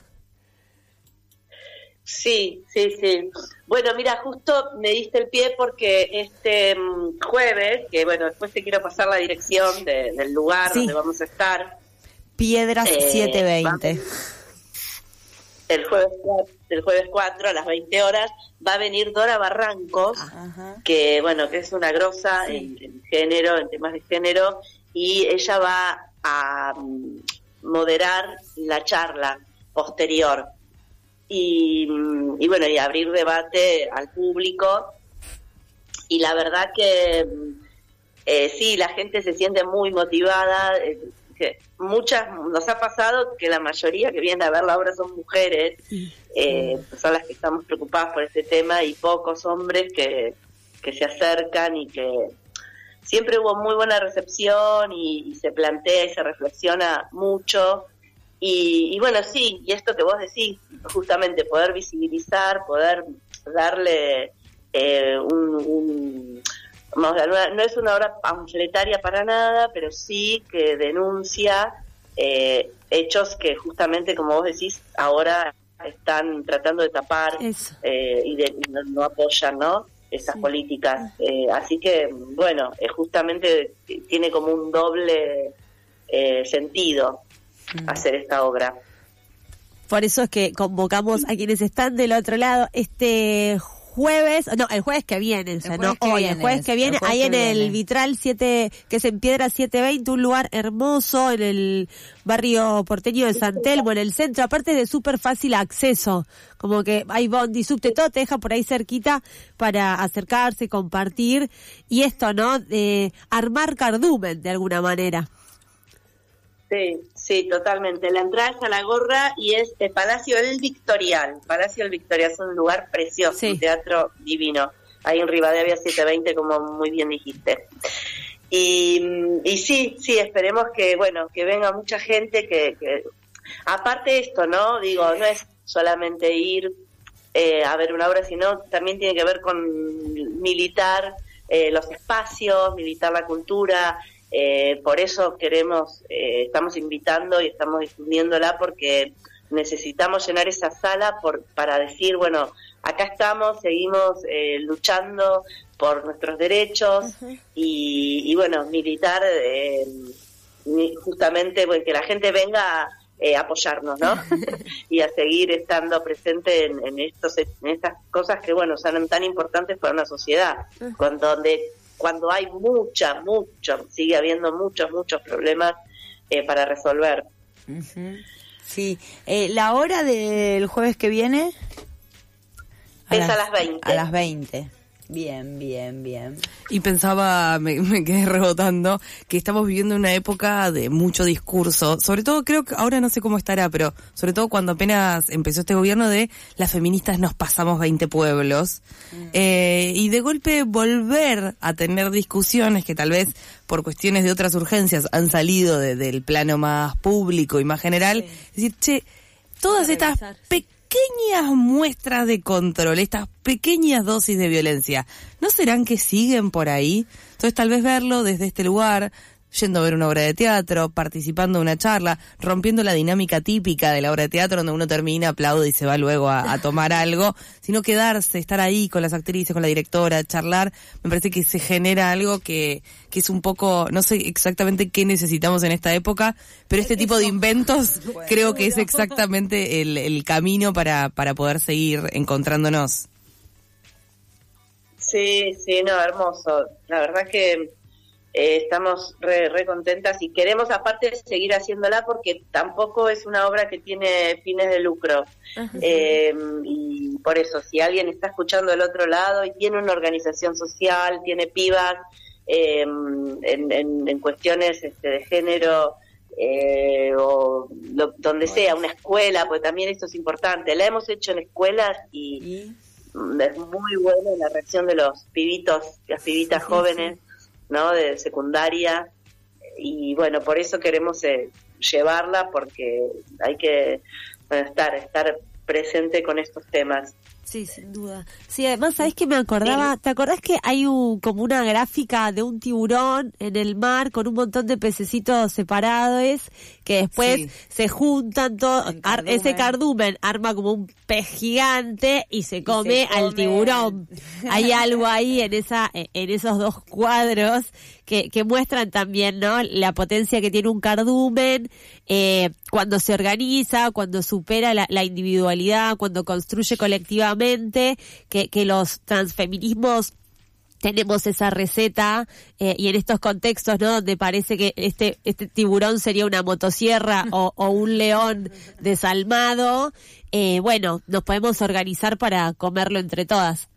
Sí, sí, sí. Bueno, mira, justo me diste el pie porque este um, jueves, que bueno, después te quiero pasar la dirección de, del lugar sí. donde vamos a estar. Piedras eh, setecientos veinte. El jueves, el jueves cuatro a las veinte horas va a venir Dora Barrancos, Ajá. que bueno, que es una grosa sí. en, en género, en temas de género, y ella va a um, moderar la charla posterior y, y bueno, y abrir debate al público. Y la verdad que eh, sí, la gente se siente muy motivada. Eh, que muchas, nos ha pasado que la mayoría que vienen a ver la obra son mujeres, eh, son las que estamos preocupadas por este tema, y pocos hombres que, que se acercan, y que siempre hubo muy buena recepción y, y se plantea y se reflexiona mucho, y, y bueno, sí, y esto que vos decís, justamente poder visibilizar, poder darle eh, un... un no es una obra panfletaria para nada, pero sí que denuncia eh, hechos que justamente, como vos decís, ahora están tratando de tapar eh, y, de, y no, no apoyan, ¿no? esas sí. políticas. Eh, así que, bueno, eh, justamente tiene como un doble eh, sentido mm. hacer esta obra. Por eso es que convocamos a quienes están del otro lado este jueves, no, el jueves que viene, o sea, no hoy, viene, el jueves que viene, ahí en viene. el Vitral siete, que es en Piedra setecientos veinte, un lugar hermoso en el barrio porteño de San Telmo, en el centro, aparte de súper fácil acceso, como que hay bondi, subte, todo te deja por ahí cerquita para acercarse, compartir, y esto, ¿no?, de armar cardumen de alguna manera. Sí, sí, totalmente. La entrada es a la gorra y es el Palacio del Victorial. Palacio del Victorial es un lugar precioso, sí. un teatro divino. Ahí en Rivadavia setecientos veinte, como muy bien dijiste. Y, y sí, sí, esperemos que, bueno, que venga mucha gente que, que... Aparte de esto, ¿no? Digo, no es solamente ir eh, a ver una obra, sino también tiene que ver con militar eh, los espacios, militar la cultura. Eh, por eso queremos, eh, estamos invitando y estamos difundiéndola porque necesitamos llenar esa sala por, para decir, bueno, acá estamos, seguimos eh, luchando por nuestros derechos uh-huh. y, y bueno, militar eh, justamente pues, que la gente venga a eh, apoyarnos, ¿no? y a seguir estando presente en, en, estos, en estas cosas que, bueno, son tan importantes para una sociedad, uh-huh. cuando, donde cuando hay mucha, mucho, sigue habiendo muchos, muchos problemas eh, para resolver. Uh-huh. Sí, eh, la hora del jueves que viene a es las, a las veinte. A las veinte. Bien, bien, bien. Y pensaba, me, me quedé rebotando, que estamos viviendo una época de mucho discurso, sobre todo creo que ahora no sé cómo estará, pero sobre todo cuando apenas empezó este gobierno de las feministas nos pasamos veinte pueblos, mm. eh, y de golpe volver a tener discusiones que tal vez por cuestiones de otras urgencias han salido de, del plano más público y más general, sí. Es decir, che, todas estas pequeñas pequeñas muestras de control, estas pequeñas dosis de violencia, ¿no serán que siguen por ahí? Entonces tal vez verlo desde este lugar, yendo a ver una obra de teatro, participando de una charla, rompiendo la dinámica típica de la obra de teatro donde uno termina, aplaude y se va luego a, a tomar algo, sino quedarse, estar ahí con las actrices, con la directora, charlar, me parece que se genera algo que, que es un poco, no sé exactamente qué necesitamos en esta época, pero este tipo de inventos bueno, creo que es exactamente el, el camino para, para poder seguir encontrándonos. Sí, sí, no, hermoso. La verdad que Eh, estamos re, re contentas y queremos aparte seguir haciéndola porque tampoco es una obra que tiene fines de lucro. Uh-huh. Eh, y por eso, si alguien está escuchando del otro lado y tiene una organización social, tiene pibas eh, en, en, en cuestiones este, de género eh, o lo, donde sea, una escuela, porque también esto es importante. La hemos hecho en escuelas y, ¿Y? es muy buena la reacción de los pibitos, las pibitas sí, jóvenes. Sí. ¿no? De secundaria y bueno, por eso queremos eh, llevarla porque hay que bueno, estar estar presente con estos temas. Sí, sin duda. Sí, además, ¿sabés qué me acordaba? Sí. ¿Te acordás que hay un, como una gráfica de un tiburón en el mar con un montón de pececitos separados que después sí. se juntan todos, ar, ese cardumen arma como un pez gigante y se come, y se come al tiburón? Hay algo ahí en esa, en esos dos cuadros que, que muestran también, ¿no? La potencia que tiene un cardumen, eh, cuando se organiza, cuando supera la, la individualidad, cuando construye colectivamente, que, que los transfeminismos tenemos esa receta, eh, y en estos contextos, ¿no? Donde parece que este, este tiburón sería una motosierra o, o un león desalmado, eh, bueno, nos podemos organizar para comerlo entre todas.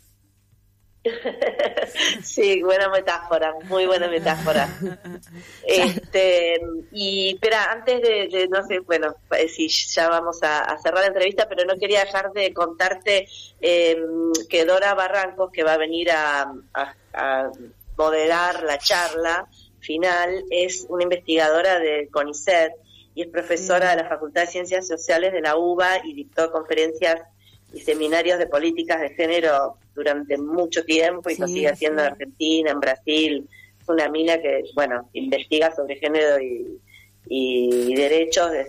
Sí, buena metáfora, muy buena metáfora. Este y espera, antes de, de no sé, bueno, si ya vamos a, a cerrar la entrevista, pero no quería dejar de contarte eh, que Dora Barrancos, que va a venir a, a, a moderar la charla final, es una investigadora de CONICET y es profesora de la Facultad de Ciencias Sociales de la UBA y dictó conferencias y seminarios de políticas de género durante mucho tiempo y sí, lo sigue haciendo sí. en Argentina, en Brasil. Es una mina que, bueno, investiga sobre género y, y derechos desde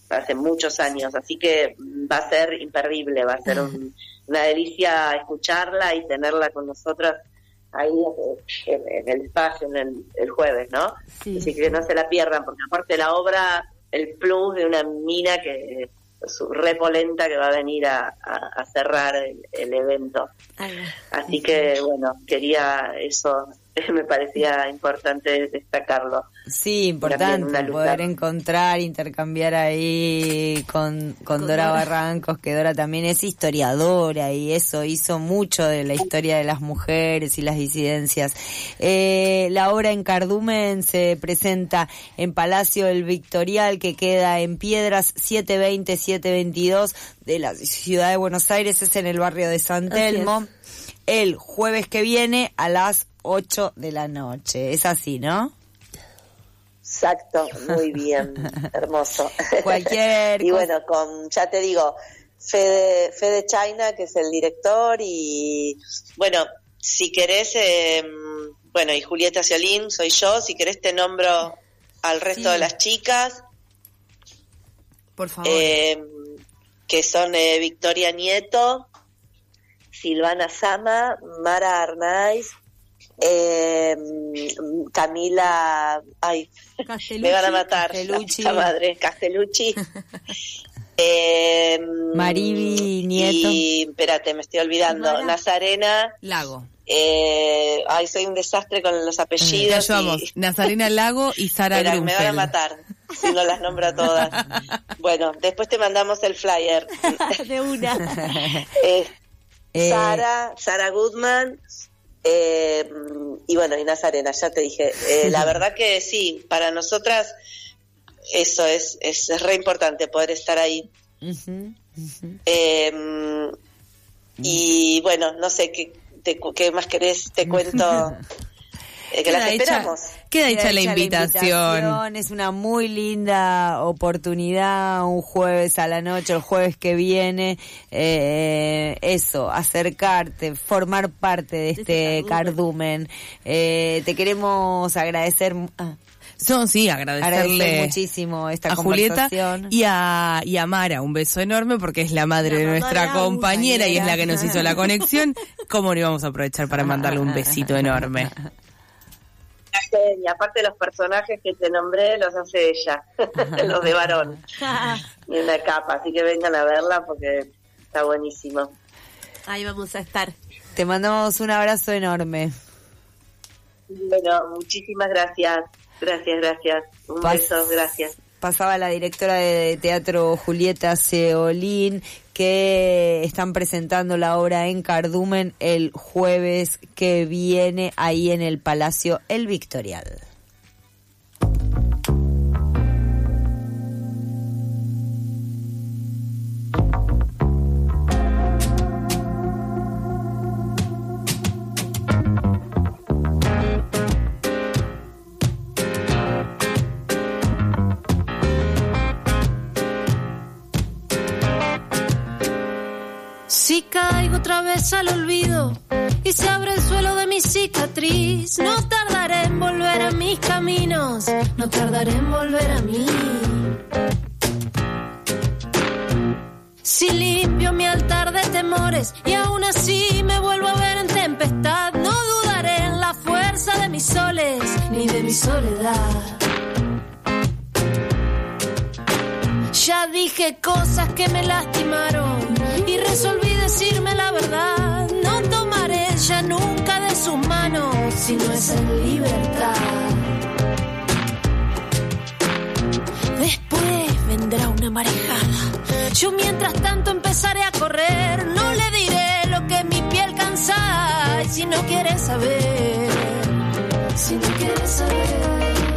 hace muchos años, así que va a ser imperdible, va a ser un, una delicia escucharla y tenerla con nosotros ahí en, en el espacio, en el, el jueves, ¿no? Sí. Así que no se la pierdan, porque aparte la obra, el plus de una mina que es repolenta que va a venir a, a, a cerrar el, el evento. Ay, así que, bueno, quería eso, me parecía importante destacarlo. Sí, importante poder encontrar, intercambiar ahí con, con, con Dora, Dora Barrancos, que Dora también es historiadora y eso hizo mucho de la historia de las mujeres y las disidencias. Eh, la obra en Cardumen se presenta en Palacio El Victorial, que queda en Piedras setecientos veinte, setecientos veintidós de la ciudad de Buenos Aires, es en el barrio de San Telmo, el jueves que viene a las ocho de la noche. Es así, ¿no? Exacto, muy bien, hermoso. Cualquier y bueno, con, ya te digo, Fede, Fede China, que es el director, y bueno, si querés, eh, bueno, y Julieta Ciolín, soy yo, si querés te nombro al resto sí. de las chicas. Por favor. Eh, que son eh, Victoria Nieto, Silvana Sama, Mara Arnaiz, Eh, Camila, ay, me van a matar, Castellucci. La madre, Castellucci, eh, Mariby Nieto, y espérate, me estoy olvidando, Mara. Nazarena Lago. Eh, ay, soy un desastre con los apellidos. Te ayudamos. Y... Nazarena Lago y Sara Grunfeld. Me van a matar si no las nombro todas. Bueno, después te mandamos el flyer. De una. eh, eh. Sara, Sara Goodman. Eh, y bueno, y Nazarena, ya te dije, eh, la verdad que sí, para nosotras eso es, es, es re importante poder estar ahí. Uh-huh, uh-huh. Eh, uh-huh. Y bueno, no sé, ¿qué, te, qué más querés? Te cuento... Eh, que las esperamos. Hecha, queda hecha, queda la, hecha invitación. la invitación. Es una muy linda oportunidad, un jueves a la noche, el jueves que viene, eh, eso, acercarte, formar parte de este cardumen. Eh, te queremos agradecer. Ah. No, sí, agradecerle Agradecer muchísimo esta a Julieta y a, y a Mara, un beso enorme porque es la madre la de nuestra compañera, compañera y es la que nos hizo la conexión. ¿Cómo no íbamos a aprovechar para mandarle un besito enorme? Y aparte los personajes que te nombré los hace ella, los de varón, y una capa, así que vengan a verla porque está buenísimo. Ahí vamos a estar. Te mandamos un abrazo enorme. Bueno, muchísimas gracias, gracias, gracias, un Pas- beso, gracias. Pasaba la directora de teatro Julieta Ciolín, que están presentando la obra en Cardumen el jueves que viene ahí en el Palacio El Victorial. Si caigo otra vez al olvido y se abre el suelo de mi cicatriz, no tardaré en volver a mis caminos, no tardaré en volver a mí. Si limpio mi altar de temores y aún así me vuelvo a ver en tempestad, no dudaré en la fuerza de mis soles ni de mi soledad. Ya dije cosas que me lastimaron y resolví decirme la verdad. No tomaré ya nunca de sus manos si no es en libertad. Después vendrá una marejada. Yo mientras tanto empezaré a correr. No le diré lo que mi piel cansa. Y si no quieres saber, si no quieres saber.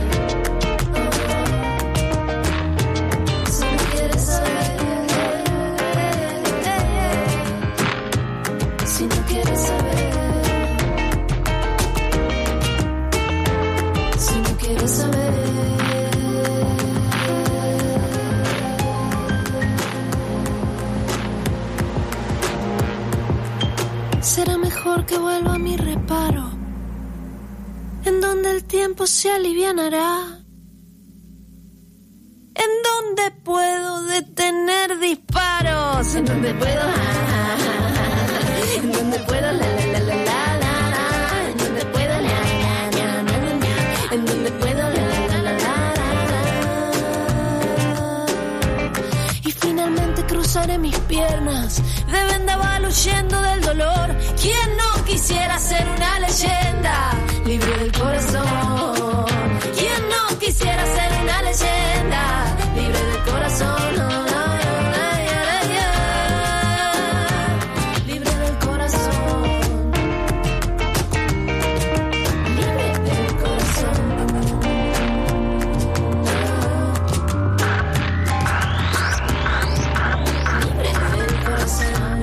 Será mejor que vuelva a mi reparo, en donde el tiempo se alivianará. en donde puedo detener disparos, en donde puedo, ah, ah, ah, en donde puedo, la, la, la, la, la, la, la, en donde puedo, la, la, la, la, la, en donde puedo, la, la, la, la, la, la. Y finalmente cruzaré mis piernas de vendaval huyendo del dolor. ¿Quién no quisiera ser una leyenda libre del corazón? ¿Quién no quisiera ser una leyenda libre del corazón? Libre del corazón. Libre del corazón. Libre del corazón.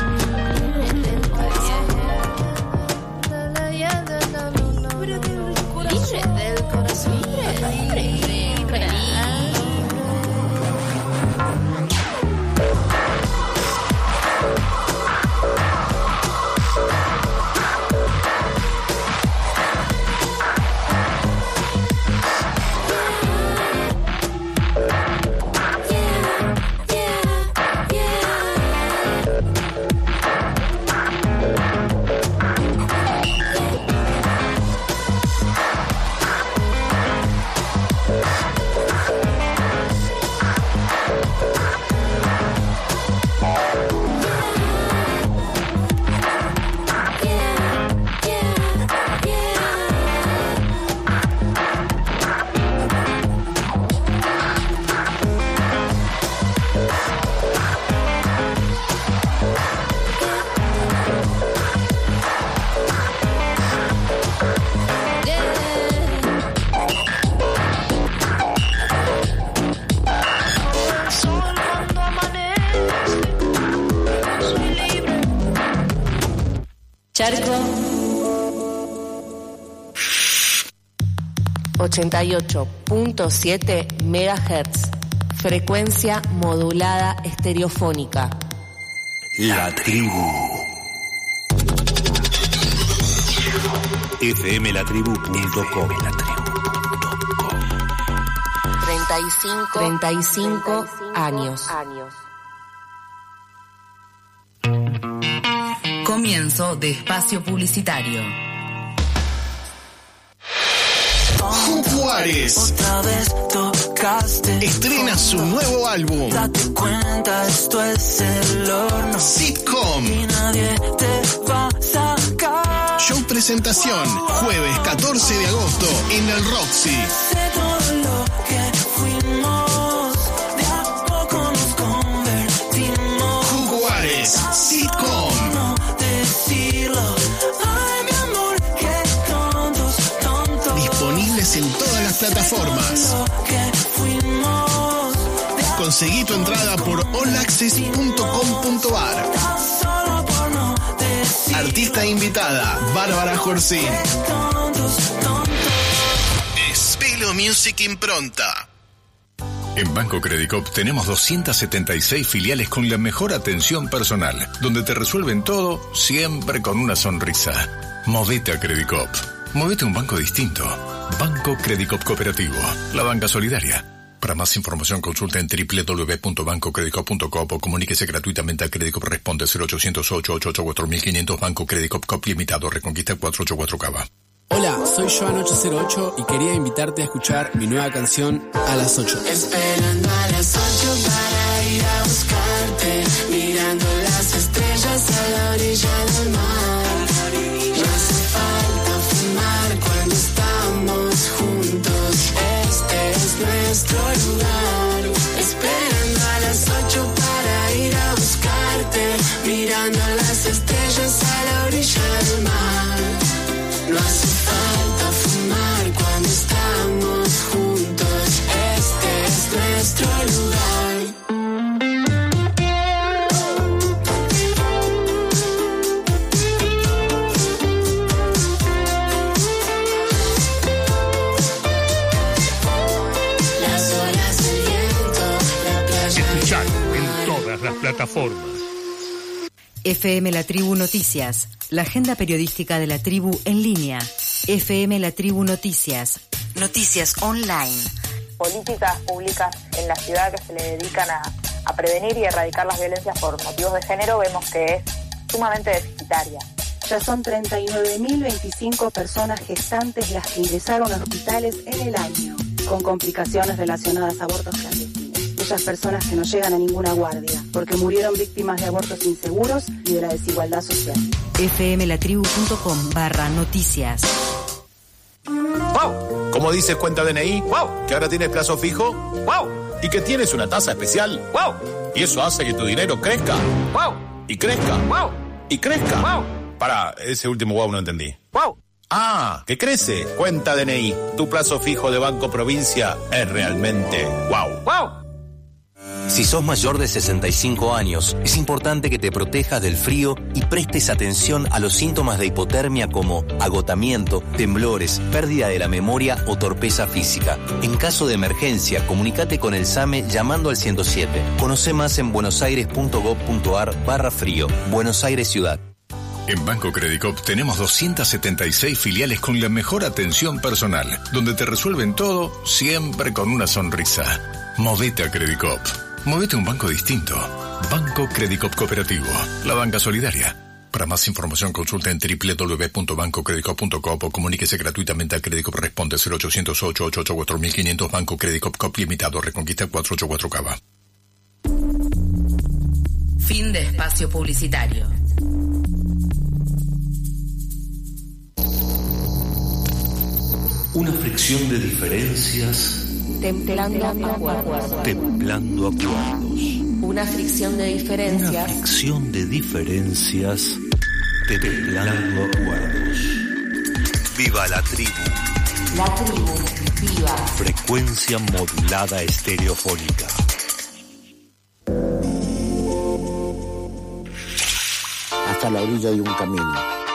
Charco ochenta y ocho punto siete megahertz, frecuencia modulada estereofónica. La tribu. F M la tribu punto com. treinta y cinco años. Comienzo de espacio publicitario. Juárez otra vez tocaste, estrena su nuevo álbum. Date cuenta, esto es el horno. Sitcom. Y nadie te va a sacar. Show presentación, jueves catorce de agosto en el Roxy. Sé todo lo que fuimos, de a poco nos convertimos. Juárez, Sitcom. No decirlo. Ay, mi amor, qué tontos, tontos. Disponibles en todas las plataformas. Conseguí tu entrada por all access punto com punto a r. Artista invitada, Bárbara Jorcín. Espelo Music Impronta. En Banco Credicop tenemos doscientas setenta y seis filiales con la mejor atención personal, donde te resuelven todo siempre con una sonrisa. Movete a Credicop. Movete a un banco distinto. Banco Credicop Cooperativo. La banca solidaria. Para más información consulta en doble u doble u doble u punto banco credicop punto com o comuníquese gratuitamente a Credicop. Responde cero ochocientos ocho, ocho ocho cuatro mil quinientos. Banco Credicop Cop Limitado. Reconquista cuatrocientos ochenta y cuatro Cava. Hola, soy Joan ocho cero ocho y quería invitarte a escuchar mi nueva canción A las ocho. Esperando a las ocho para ir a buscarte, mirando las estrellas a la orilla del mar. No hace falta fumar cuando estamos juntos, este es nuestro lugar. Esperando a las ocho para ir a buscarte, mirando las estrellas a la orilla del mar. No hace falta fumar cuando estamos juntos, este es nuestro lugar. Las olas, el viento, la playa. Escuchar en todas las plataformas. F M La Tribu Noticias, la agenda periodística de la tribu en línea. F M La Tribu Noticias, noticias online. políticas públicas en la ciudad que se le dedican a, a prevenir y erradicar las violencias por motivos de género, vemos que es sumamente deficitaria. Ya son treinta y nueve mil veinticinco personas gestantes las que ingresaron a hospitales en el año, con complicaciones relacionadas a abortos clandestinos. Muchas personas que no llegan a ninguna guardia, porque murieron víctimas de abortos inseguros y de la desigualdad social. fmlatribu.com barra noticias. ¡Wow! Como dices cuenta D N I, ¡wow! Que ahora tienes plazo fijo, ¡wow! Y que tienes una tasa especial, ¡wow! Y eso hace que tu dinero crezca, ¡wow! Y crezca, ¡wow! Y crezca, ¡wow! Pará, ese último wow no entendí. ¡Wow! Ah, que crece. Cuenta D N I. Tu plazo fijo de Banco Provincia es realmente wow. ¡Wow! Si sos mayor de sesenta y cinco años, es importante que te protejas del frío y prestes atención a los síntomas de hipotermia como agotamiento, temblores, pérdida de la memoria o torpeza física. En caso de emergencia, comunícate con el SAME llamando al ciento siete. Conoce más en buenosaires.gov.ar barra frío. Buenos Aires Ciudad. En Banco Credicop tenemos doscientas setenta y seis filiales con la mejor atención personal, donde te resuelven todo siempre con una sonrisa. Movete a Credicop. Movete a un banco distinto. Banco Credicop Cooperativo. La banca solidaria. Para más información consulta en doble u doble u doble u punto banco credicop punto com o comuníquese gratuitamente a Credicop Responde cero ochocientos ocho ochenta y ocho cuatro mil quinientos Banco Credicop Cop Limitado Reconquista cuatrocientos ochenta y cuatro Cava. Fin de espacio publicitario. Una fricción de diferencias. Templando acuerdos. Templando acuerdos. Una fricción de diferencias. Una fricción de diferencias. Templando acuerdos. Viva la tribu. La tribu. Viva. Frecuencia modulada estereofónica. Hasta la orilla hay un camino.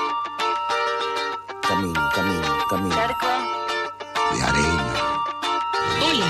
Camino, camino, camino. Cerco. De arena. Hola.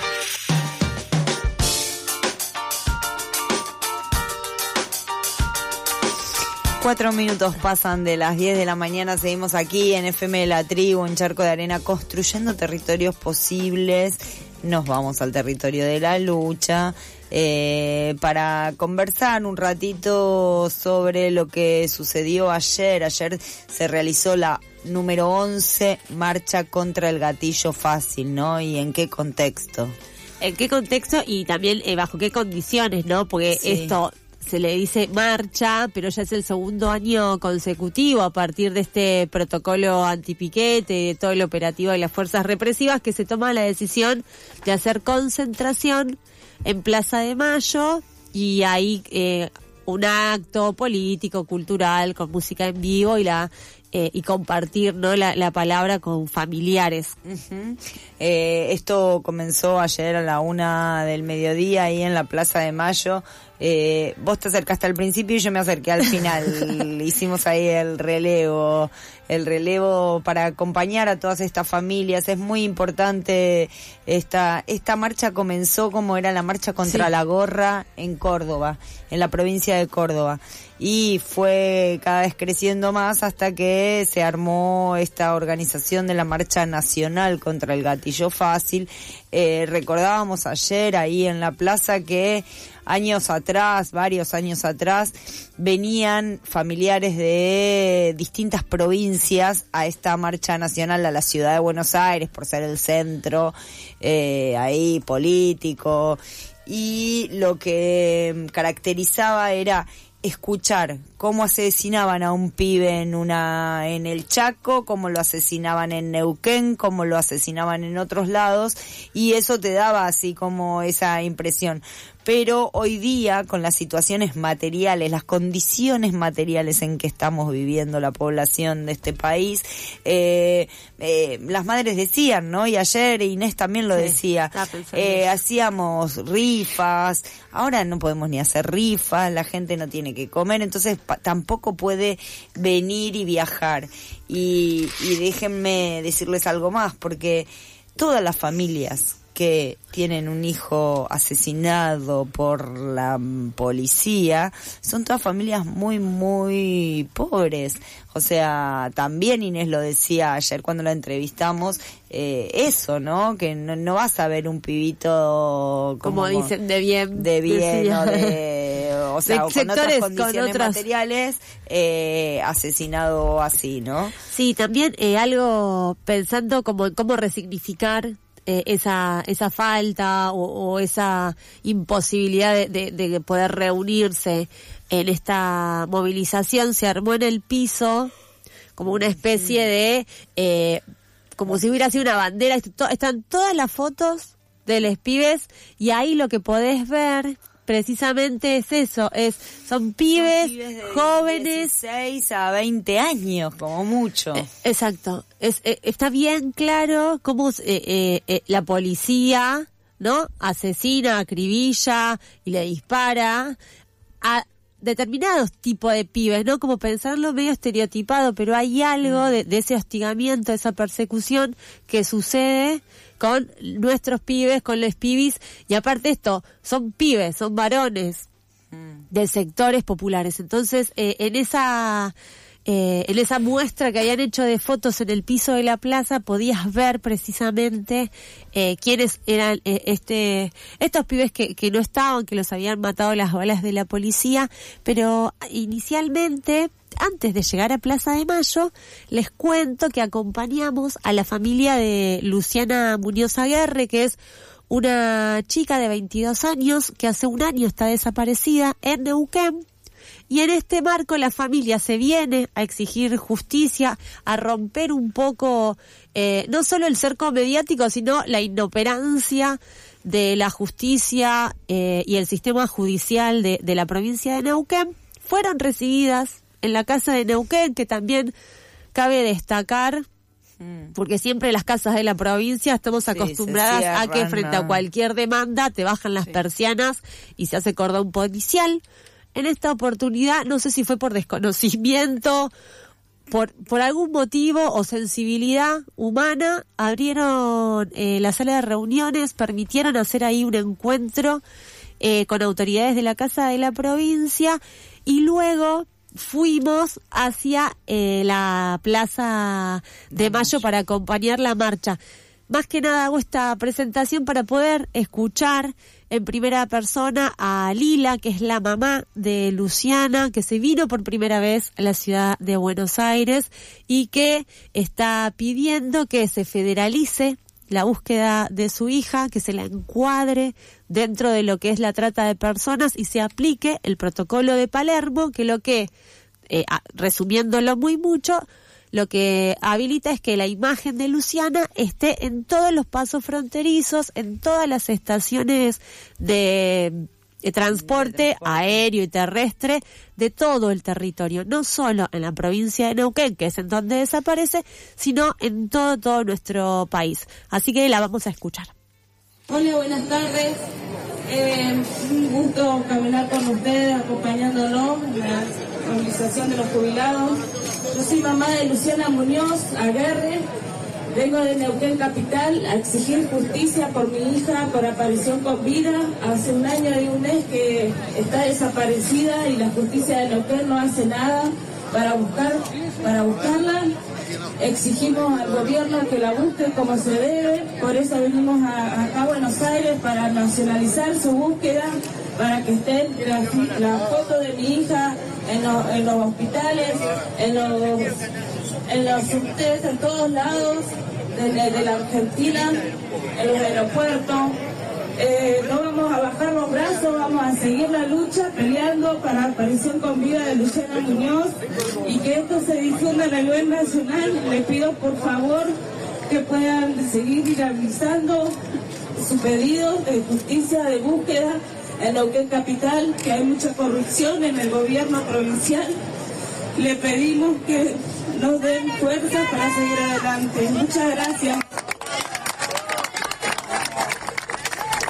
Cuatro minutos pasan de las diez de la mañana, seguimos aquí en F M de la Tribu, en Charco de Arena, construyendo territorios posibles. Nos vamos al territorio de la lucha eh, para conversar un ratito sobre lo que sucedió ayer. Ayer se realizó la número once, marcha contra el gatillo fácil, ¿no? ¿Y en qué contexto? ¿En qué contexto y también eh, bajo qué condiciones, no? Porque sí. Esto se le dice marcha, pero ya es el segundo año consecutivo a partir de este protocolo antipiquete y de todo el operativo de las fuerzas represivas que se toma la decisión de hacer concentración en Plaza de Mayo y ahí eh, un acto político, cultural, con música en vivo y la eh, y compartir, ¿no? la, la palabra con familiares. Uh-huh. Eh, esto comenzó ayer a la una del mediodía ahí en la Plaza de Mayo. Eh, vos te acercaste al principio y yo me acerqué al final. Hicimos ahí el relevo, el relevo para acompañar a todas estas familias. Es muy importante. Esta esta marcha comenzó como era la marcha contra sí. la gorra en Córdoba, en la provincia de Córdoba, y fue cada vez creciendo más hasta que se armó esta organización de la marcha nacional contra el gatillo fácil. Eh, recordábamos ayer ahí en la plaza que años atrás, varios años atrás, venían familiares de distintas provincias a esta marcha nacional a la ciudad de Buenos Aires por ser el centro eh, ahí político, y lo que caracterizaba era escuchar cómo asesinaban a un pibe en una en el Chaco, cómo lo asesinaban en Neuquén, cómo lo asesinaban en otros lados, y eso te daba así como esa impresión. Pero hoy día, con las situaciones materiales, las condiciones materiales en que estamos viviendo la población de este país, eh, eh, las madres decían, ¿no? Y ayer Inés también lo sí, decía, eh, hacíamos rifas, ahora no podemos ni hacer rifas, la gente no tiene que comer, entonces pa- tampoco puede venir y viajar. Y, y déjenme decirles algo más, porque todas las familias que tienen un hijo asesinado por la policía, son todas familias muy, muy pobres. O sea, también Inés lo decía ayer cuando la entrevistamos, eh, eso, ¿no? Que no, no vas a ver un pibito como, como dicen, de bien. De bien, o de... O sea, o con otras condiciones con otras... materiales, eh, asesinado así, ¿no? Sí, también eh, algo pensando como en cómo resignificar eh, esa esa falta o, o esa imposibilidad de, de, de poder reunirse en esta movilización. Se armó en el piso como una especie de... Eh, como si hubiera sido una bandera. Están todas las fotos de los pibes y ahí lo que podés ver... precisamente es eso, es son pibes, son pibes de jóvenes, dieciséis a veinte años, como mucho. Eh, exacto, es eh, está bien claro cómo eh, eh, eh, la policía, ¿no? Asesina, acribilla y le dispara a determinados tipos de pibes, ¿no? Como pensarlo medio estereotipado, pero hay algo de, de ese hostigamiento, de esa persecución que sucede con nuestros pibes, con los pibis, y aparte esto, son pibes, son varones mm. de sectores populares. Entonces, eh, en esa eh, en esa muestra que habían hecho de fotos en el piso de la plaza, podías ver precisamente eh, quiénes eran eh, este estos pibes que, que no estaban, que los habían matado las balas de la policía, pero inicialmente... Antes de llegar a Plaza de Mayo, les cuento que acompañamos a la familia de Luciana Muñoz Aguerre, que es una chica de veintidós años que hace un año está desaparecida en Neuquén. Y en este marco la familia se viene a exigir justicia, a romper un poco eh, no solo el cerco mediático, sino la inoperancia de la justicia eh, y el sistema judicial de, de la provincia de Neuquén. Fueron recibidas en la casa de Neuquén, que también cabe destacar, mm. porque siempre las casas de la provincia estamos sí, acostumbradas cierran, a que frente no. a cualquier demanda te bajan las sí. persianas y se hace cordón policial. En esta oportunidad, no sé si fue por desconocimiento, por por algún motivo o sensibilidad humana, abrieron eh, la sala de reuniones, permitieron hacer ahí un encuentro eh, con autoridades de la casa de la provincia y luego fuimos hacia eh, la Plaza de Mayo para acompañar la marcha. Más que nada hago esta presentación para poder escuchar en primera persona a Lila, que es la mamá de Luciana, que se vino por primera vez a la ciudad de Buenos Aires y que está pidiendo que se federalice la búsqueda de su hija, que se la encuadre dentro de lo que es la trata de personas y se aplique el protocolo de Palermo, que lo que, eh, resumiéndolo muy mucho, lo que habilita es que la imagen de Luciana esté en todos los pasos fronterizos, en todas las estaciones de, de transporte aéreo y terrestre de todo el territorio, no solo en la provincia de Neuquén, que es en donde desaparece, sino en todo, todo nuestro país. Así que la vamos a escuchar. Hola, buenas tardes. Eh, un gusto caminar con ustedes, acompañándonos en la movilización de los jubilados. Yo soy mamá de Luciana Muñoz Aguerre. Vengo de Neuquén Capital a exigir justicia por mi hija por aparición con vida. Hace un año y un mes que está desaparecida y la justicia de Neuquén no hace nada para buscar, para buscarla. Exigimos al gobierno que la busque como se debe, por eso venimos a, acá a Buenos Aires para nacionalizar su búsqueda, para que esté la, la foto de mi hija en, lo, en los hospitales, en los, en los subtes, en todos lados de, de, de la Argentina, en los aeropuertos. Eh, no vamos a bajar los brazos, vamos a seguir la lucha peleando para la aparición con vida de Luciana Muñoz y que esto se difunda a nivel nacional. Les pido por favor que puedan seguir viralizando su pedido de justicia, de búsqueda en Neuquén Capital, que hay mucha corrupción en el gobierno provincial. Le pedimos que nos den fuerza para seguir adelante. Muchas gracias.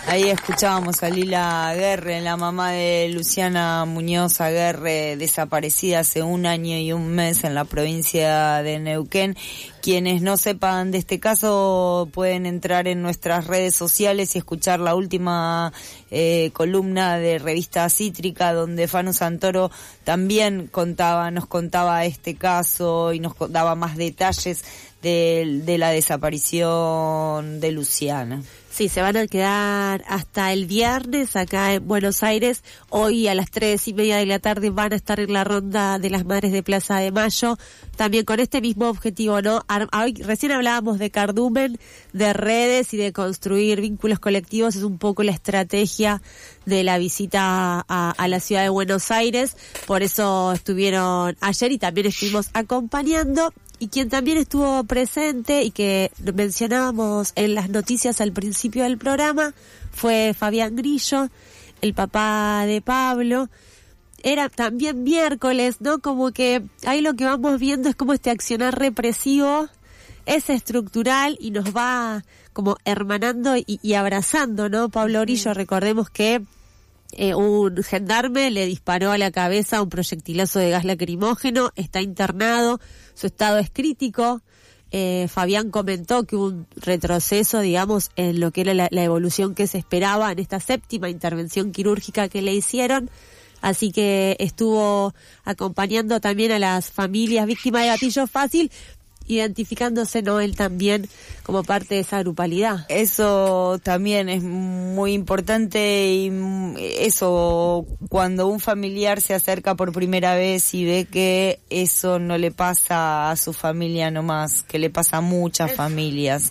Ahí escuchábamos a Lila Aguerre, la mamá de Luciana Muñoz Aguerre, desaparecida hace un año y un mes en la provincia de Neuquén. Quienes no sepan de este caso pueden entrar en nuestras redes sociales y escuchar la última eh, columna de Revista Cítrica, donde Fanu Santoro también contaba, nos contaba este caso y nos daba más detalles de, de la desaparición de Luciana. Sí, se van a quedar hasta el viernes acá en Buenos Aires. Hoy a las tres y media de la tarde van a estar en la ronda de las Madres de Plaza de Mayo. También con este mismo objetivo, ¿no? Hoy recién hablábamos de cardumen, de redes y de construir vínculos colectivos. Es un poco la estrategia de la visita a, a la ciudad de Buenos Aires. Por eso estuvieron ayer y también estuvimos acompañando. Y quien también estuvo presente y que mencionábamos en las noticias al principio del programa fue Fabián Grillo, el papá de Pablo. Era también miércoles, ¿no? Como que ahí lo que vamos viendo es como este accionar represivo es estructural y nos va como hermanando y, y abrazando, ¿no? Pablo Grillo, recordemos que Eh, un gendarme le disparó a la cabeza un proyectilazo de gas lacrimógeno, está internado, su estado es crítico. Eh, Fabián comentó que hubo un retroceso, digamos, en lo que era la, la evolución que se esperaba en esta séptima intervención quirúrgica que le hicieron. Así que estuvo acompañando también a las familias víctimas de gatillo fácil, identificándose, ¿no?, él también como parte de esa grupalidad. Eso también es muy importante y eso, cuando un familiar se acerca por primera vez y ve que eso no le pasa a su familia nomás, que le pasa a muchas familias,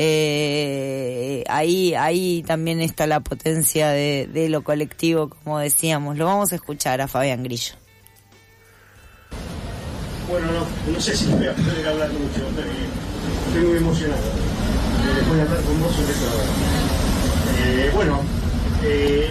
eh, ahí ahí también está la potencia de, de lo colectivo, como decíamos. Lo vamos a escuchar a Fabián Grillo. Bueno, no, no sé si voy a poder hablar mucho, pero estoy muy emocionado. Eh, voy a hablar con vos sobre eso ahora. Eh, bueno, eh,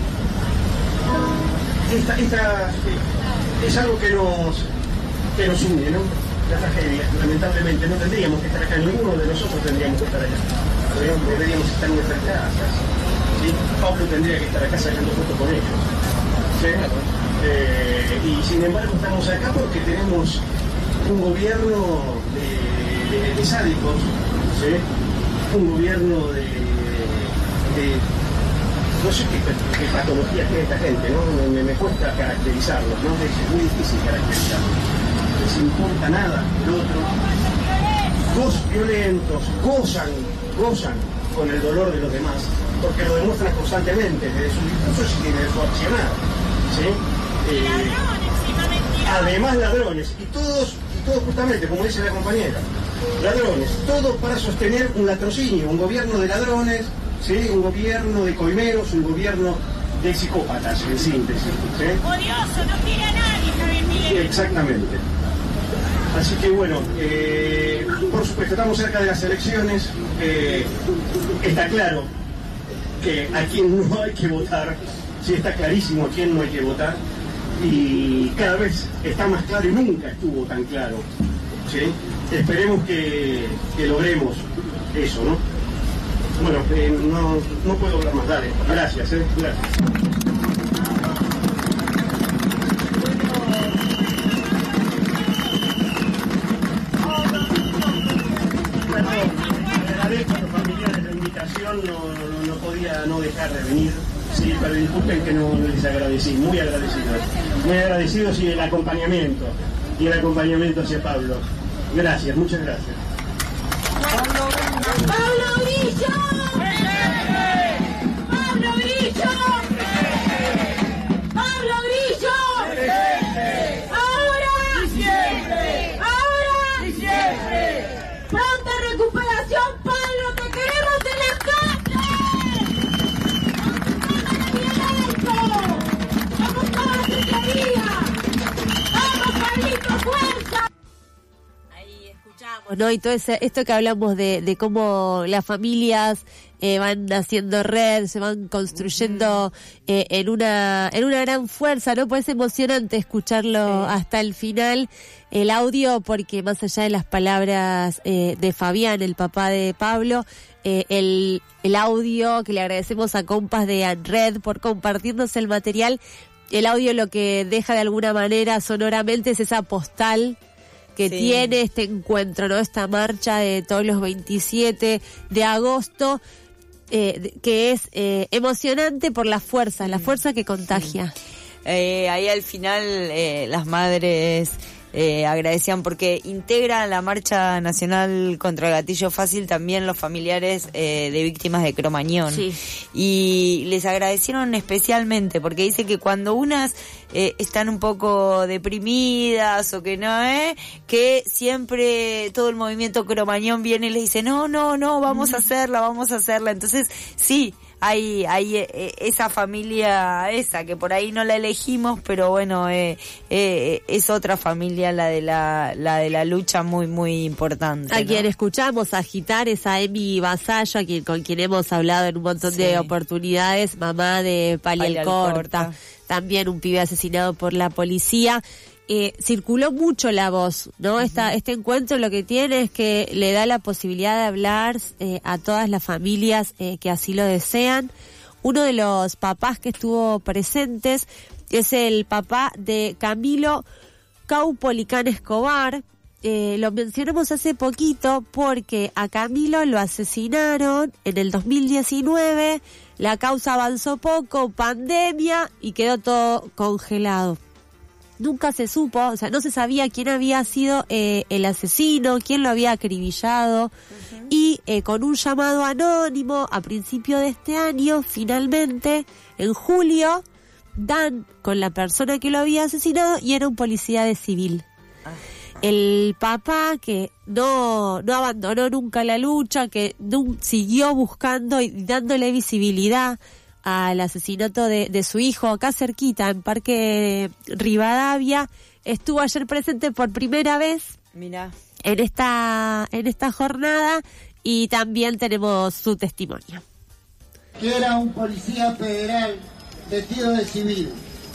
esta, esta eh, es algo que nos, que nos une, ¿no? La tragedia, lamentablemente, no tendríamos que estar acá, ninguno de nosotros tendríamos que estar allá. Deberíamos estar en nuestras casas. ¿Sí? Pablo tendría que estar acá sacando fotos con ellos. ¿Sí? Eh, y sin embargo estamos acá porque tenemos un gobierno de, de, de sádicos, ¿sí? Un gobierno de, de no sé qué, qué patología tiene esta gente, ¿no? Me, me cuesta caracterizarlos, ¿no? Es muy difícil caracterizarlos. No les importa nada el otro. Dos violentos gozan, gozan con el dolor de los demás, porque lo demuestran constantemente desde sus discursos y desde su accionar, ¿sí? Eh, además ladrones, y todos, y todos justamente, como dice la compañera, ladrones, todos para sostener un latrocinio, un gobierno de ladrones, ¿sí? Un gobierno de coimeros, un gobierno de psicópatas, en síntesis, ¿sí? Odioso, no quiere a nadie, Javier Milei. Exactamente. Así que bueno, eh, por supuesto, estamos cerca de las elecciones, eh, está claro que a quién no hay que votar, sí, está clarísimo a quién no hay que votar, y cada vez está más claro y nunca estuvo tan claro, ¿sí? Esperemos que, que logremos eso, ¿no? Bueno, eh, no, no puedo hablar más, dale, gracias, ¿eh? Gracias. Agradezco a los familiares la invitación, no, no, no podía no dejar de venir. Sí, pero disculpen que no les agradecí, muy agradecido. Muy agradecido, sí, el acompañamiento. Y el acompañamiento hacia Pablo. Gracias, muchas gracias. ¡Pablo Grillo! ¡Pablo Grillo! ¡Pablo Grillo! ¡Ahora! ¡Y siempre! ¡Ahora! ¡Y siempre! ¡Pronta recuperación, Pablo! ¡Te queremos en las calles! ¡Vamos toda la secretaría! ¡Vamos, Pablito, fuerza! Ahí escuchamos, ¿no? Y todo ese, esto que hablamos de, de cómo las familias eh, van haciendo red, se van construyendo eh, en una en una gran fuerza, ¿no? Pues es emocionante escucharlo sí. hasta el final, el audio, porque más allá de las palabras eh, de Fabián, el papá de Pablo, eh, el, el audio, que le agradecemos a compas de ANRED por compartirnos el material, el audio lo que deja de alguna manera sonoramente es esa postal que sí. tiene este encuentro, ¿no? Esta marcha de todos los veintisiete de agosto, eh, que es eh, emocionante por la fuerza, la fuerza que contagia. Sí. Eh, ahí al final eh, las madres eh, agradecían porque integra la marcha nacional contra el gatillo fácil también los familiares eh, de víctimas de Cromañón. Sí. Y les agradecieron especialmente porque dice que cuando unas eh, están un poco deprimidas o que no, eh, que siempre todo el movimiento Cromañón viene y les dice no, no, no, vamos mm. a hacerla, vamos a hacerla. Entonces, sí, hay hay eh, esa familia esa que por ahí no la elegimos, pero bueno, eh, eh, es otra familia la de la la de la lucha muy muy importante, a ¿no? quien escuchamos agitar es a Emi Vasallo, a quien con quien hemos hablado en un montón sí. de oportunidades, mamá de Pali Alcorta, también un pibe asesinado por la policía. Eh, circuló mucho la voz, ¿no? Uh-huh. Esta, este encuentro lo que tiene es que le da la posibilidad de hablar eh, a todas las familias eh, que así lo desean. Uno de los papás que estuvo presentes es el papá de Camilo Caupolicán Escobar. Eh, lo mencionamos hace poquito porque a Camilo lo asesinaron en el dos mil diecinueve, la causa avanzó poco, pandemia, y quedó todo congelado. Nunca se supo, o sea, no se sabía quién había sido eh, el asesino, quién lo había acribillado, uh-huh. y eh, con un llamado anónimo a principio de este año, finalmente, en julio, dan con la persona que lo había asesinado y era un policía de civil. Ah. El papá que no no abandonó nunca la lucha, que no, siguió buscando y dándole visibilidad al asesinato de, de su hijo acá cerquita, en Parque Rivadavia, estuvo ayer presente por primera vez. Mirá. en esta en esta jornada, y también tenemos su testimonio. Que era un policía federal vestido de civil.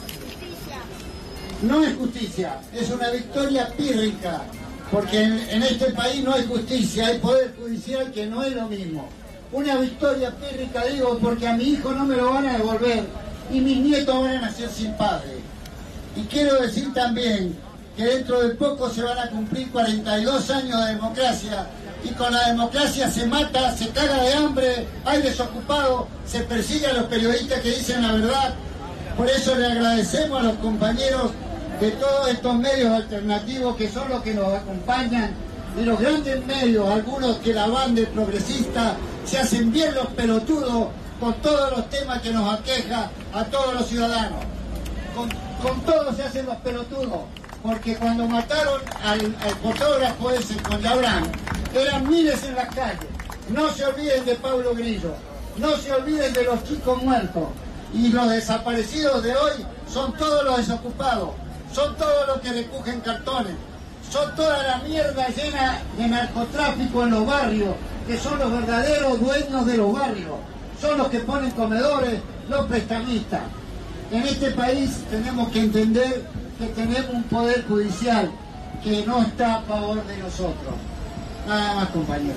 No es justicia, es una victoria pírrica, porque en, en este país no hay justicia, hay poder judicial que no es lo mismo. Una victoria pírrica, digo, porque a mi hijo no me lo van a devolver y mis nietos van a nacer sin padre. Y quiero decir también que dentro de poco se van a cumplir cuarenta y dos años de democracia, y con la democracia se mata, se caga de hambre, hay desocupados, se persigue a los periodistas que dicen la verdad. Por eso le agradecemos a los compañeros de todos estos medios alternativos que son los que nos acompañan, de los grandes medios, algunos que la van de progresista, se hacen bien los pelotudos con todos los temas que nos aqueja a todos los ciudadanos. Con, con todos se hacen los pelotudos, porque cuando mataron al, al fotógrafo ese con Labrán, eran miles en las calles. No se olviden de Pablo Grillo, no se olviden de los chicos muertos, y los desaparecidos de hoy son todos los desocupados, son todos los que recogen cartones, son toda la mierda llena de narcotráfico en los barrios, que son los verdaderos dueños de los barrios, son los que ponen comedores, los prestamistas. En este país tenemos que entender que tenemos un poder judicial que no está a favor de nosotros. Nada más, compañeros.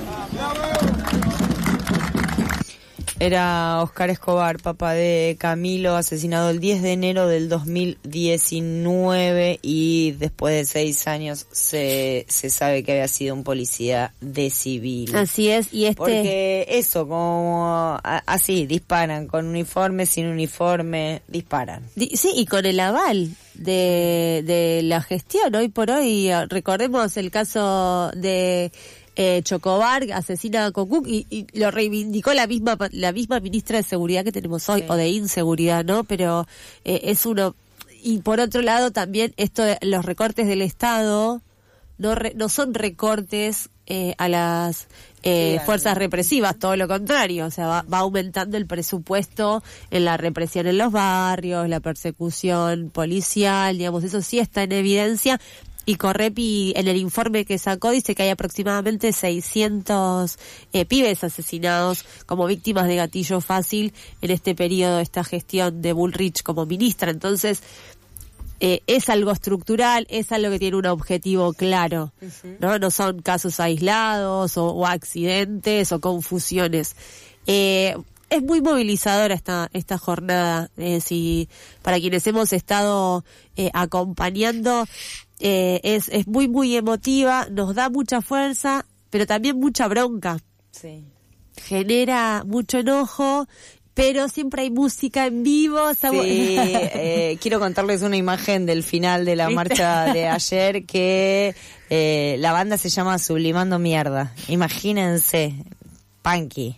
Era Oscar Escobar, papá de Camilo, asesinado el diez de enero del dos mil diecinueve, y después de seis años se se sabe que había sido un policía de civil. Así es, y este... Porque eso, como a, así, disparan, con uniforme, sin uniforme, disparan. Sí, y con el aval de, de la gestión. Hoy por hoy, recordemos el caso de... Eh, Chocobar asesina a Cocuc y, y lo reivindicó la misma la misma ministra de Seguridad que tenemos hoy, sí. o de Inseguridad, ¿no? Pero eh, es uno. Y por otro lado también esto de los recortes del Estado no re, no son recortes eh, a las eh, sí, fuerzas represivas, todo lo contrario, o sea, va, va aumentando el presupuesto en la represión en los barrios, la persecución policial, digamos, eso sí está en evidencia. y Correpi en el informe que sacó dice que hay aproximadamente seiscientos eh, pibes asesinados como víctimas de gatillo fácil en este periodo, esta gestión de Bullrich como ministra. Entonces, eh, es algo estructural, es algo que tiene un objetivo claro, uh-huh. ¿no? No son casos aislados o, o accidentes o confusiones. Eh, es muy movilizadora esta esta jornada, eh, si para quienes hemos estado eh, acompañando. Eh, es, es muy, muy emotiva, nos da mucha fuerza, pero también mucha bronca. Sí. Genera mucho enojo, pero siempre hay música en vivo. Estamos... Sí, eh, quiero contarles una imagen del final de la ¿Viste? marcha de ayer, que eh, la banda se llama Sublimando Mierda. Imagínense, punky.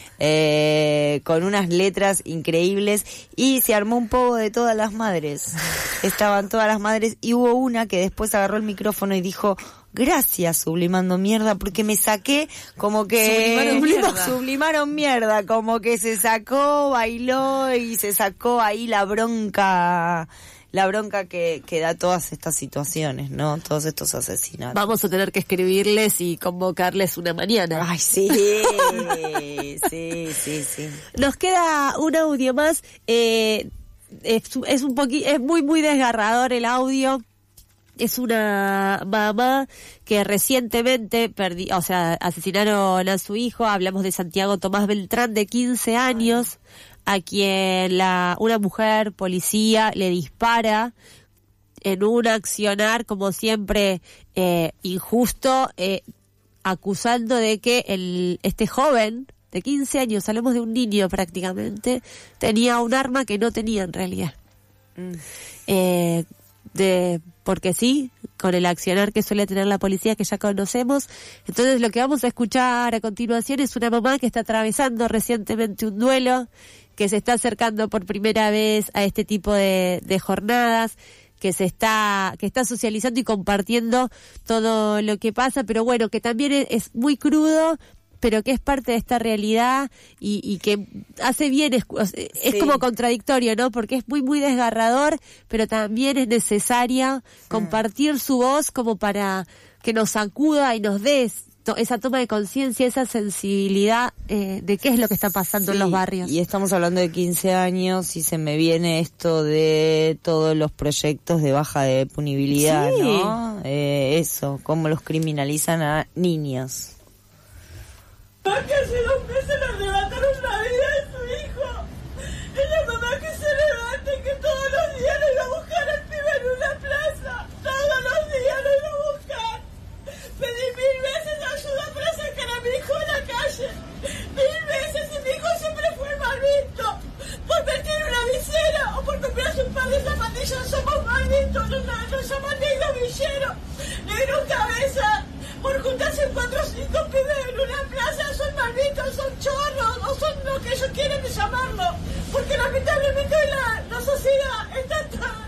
Eh, con unas letras increíbles, y se armó un poco de todas las madres. Estaban todas las madres y hubo una que después agarró el micrófono y dijo: gracias, Sublimando Mierda, porque me saqué como que... Sublimaron mierda. Sublimaron mierda, como que se sacó, bailó y se sacó ahí la bronca... La bronca que, que da todas estas situaciones, ¿no? Todos estos asesinatos. Vamos a tener que escribirles y convocarles una mañana. Ay, sí, sí, sí, sí. Nos queda un audio más. Eh, es, es un poqui, es muy, muy desgarrador el audio. Es una mamá que recientemente perdi, o sea, asesinaron a su hijo. Hablamos de Santiago Tomás Beltrán, de quince años. A quien la una mujer policía le dispara en un accionar, como siempre, eh, injusto, eh, acusando de que el este joven de quince años, hablamos de un niño prácticamente, tenía un arma que no tenía en realidad. Mm. Eh, de porque sí, con el accionar que suele tener la policía, que ya conocemos. Entonces lo que vamos a escuchar a continuación es una mamá que está atravesando recientemente un duelo, que se está acercando por primera vez a este tipo de, de jornadas, que se está, que está socializando y compartiendo todo lo que pasa, pero bueno, que también es, es muy crudo, pero que es parte de esta realidad y, y que hace bien, es, es sí. como contradictorio, ¿no? Porque es muy, muy desgarrador, pero también es necesaria compartir su voz como para que nos sacuda y nos dé esa toma de conciencia, esa sensibilidad eh, de qué es lo que está pasando sí, en los barrios. Y estamos hablando de quince años y se me viene esto de todos los proyectos de baja de punibilidad, sí. ¿no? Eh, eso, cómo los criminalizan a niños. Que hace dos meses le arrebataron la vida de su hijo. Es la mamá que se levanta y que todos los días le iba a buscar al pibe en una plaza. Todos los días lo iba a buscar. Pedí mil veces ayuda para sacar a mi hijo de la calle. Mil veces, y mi hijo siempre fue mal visto. Por meter una visera o por comprarse un par de zapatillas somos mal vistos. Nos, nos llaman negro villero, negro cabeza. Por juntarse cuatro o cinco pibes en una plaza son malditos, son chorros, o son lo que ellos quieren llamarlo. Porque lamentablemente la, la sociedad está tan,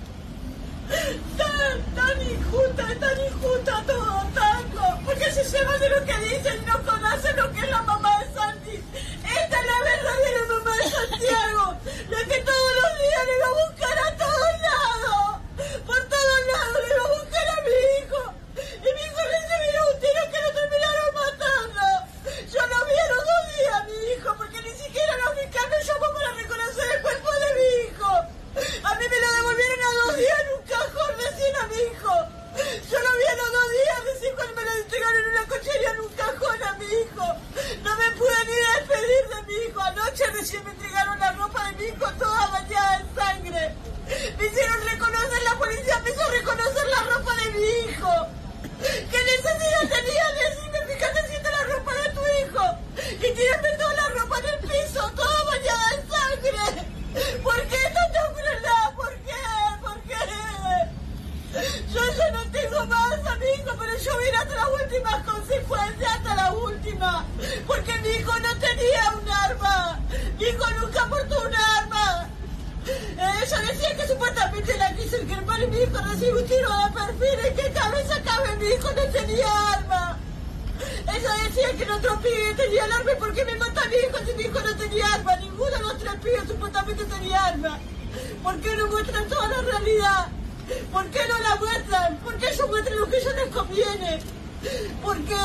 tan, tan injusta, tan injusta todo, tanto. Porque se llevan de lo que dicen y no conocen lo que es la mamá de Santi. Esta es la verdadera mamá de Santiago, la que todos los días le va a buscar a todos lados. Por todos lados le va a buscar a mi hijo. Y mi hijo recibió un tiro que lo terminaron matando. Yo lo vi a los dos días, mi hijo, porque ni siquiera la fiscal me llamó para reconocer el cuerpo de mi hijo. A mí me lo devolvieron a dos días en un cajón recién a mi hijo. Yo lo vi a los dos días recién cuando me lo entregaron en una cochería en un cajón a mi hijo. No me pude ni despedir de mi hijo. Anoche recién me entregaron la ropa de mi hijo toda bañada en sangre. Me hicieron reconocer, la policía me hizo reconocer la ropa de mi hijo. ¿Qué necesidad tenía de decirme, fíjate si está la ropa de tu hijo? Y tirarme toda la ropa en el piso, toda bañada en sangre. ¿Por qué tanta crueldad? ¿Por qué? ¿Por qué? Yo ya no tengo más a mi hijo, pero yo voy hasta las últimas consecuencias, hasta la última. Porque mi hijo no tenía un arma. Mi hijo nunca portó un arma. Ella decía que supuestamente la quiso incriminar y mi hijo recibe un tiro de perfil. ¿En qué cabeza cabe? Mi hijo no tenía arma. Ella decía que el otro pibe tenía el arma. ¿Por qué me mata a mi hijo si mi hijo no tenía arma? Ninguno de los tres pibes supuestamente tenía arma. ¿Por qué no muestran toda la realidad? ¿Por qué no la muestran? ¿Por qué ellos lo que a ellos les conviene. ¿Por qué?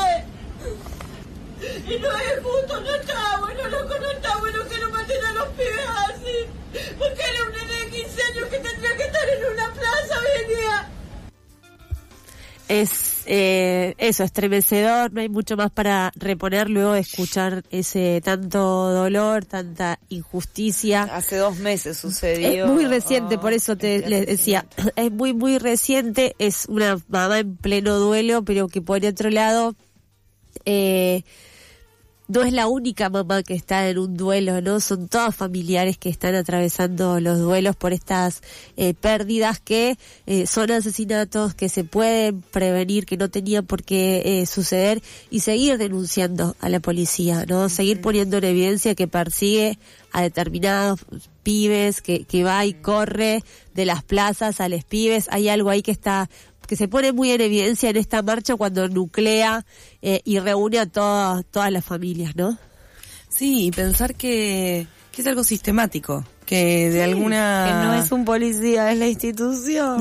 Y no es justo, no está bueno, loco, no está bueno que lo maten a los pibes así. Porque era un nene de quince años que tendría que estar en una plaza hoy en día. Es eh, eso, estremecedor, no hay mucho más para reponer luego de escuchar ese tanto dolor, tanta injusticia. Hace dos meses sucedió. Es muy reciente, oh, por eso te les decía, es muy muy reciente, es una mamá en pleno duelo, pero que por otro lado eh, no es la única mamá que está en un duelo, ¿no? Son todas familiares que están atravesando los duelos por estas eh, pérdidas que eh, son asesinatos que se pueden prevenir, que no tenían por qué eh, suceder, y seguir denunciando a la policía, ¿no? Seguir poniendo en evidencia que persigue a determinados pibes, que, que va y corre de las plazas a los pibes. Hay algo ahí que está que se pone muy en evidencia en esta marcha cuando nuclea eh, y reúne a todas todas las familias, ¿no? Sí, y pensar que, que es algo sistemático, que de sí, alguna... Que no es un policía, es la institución.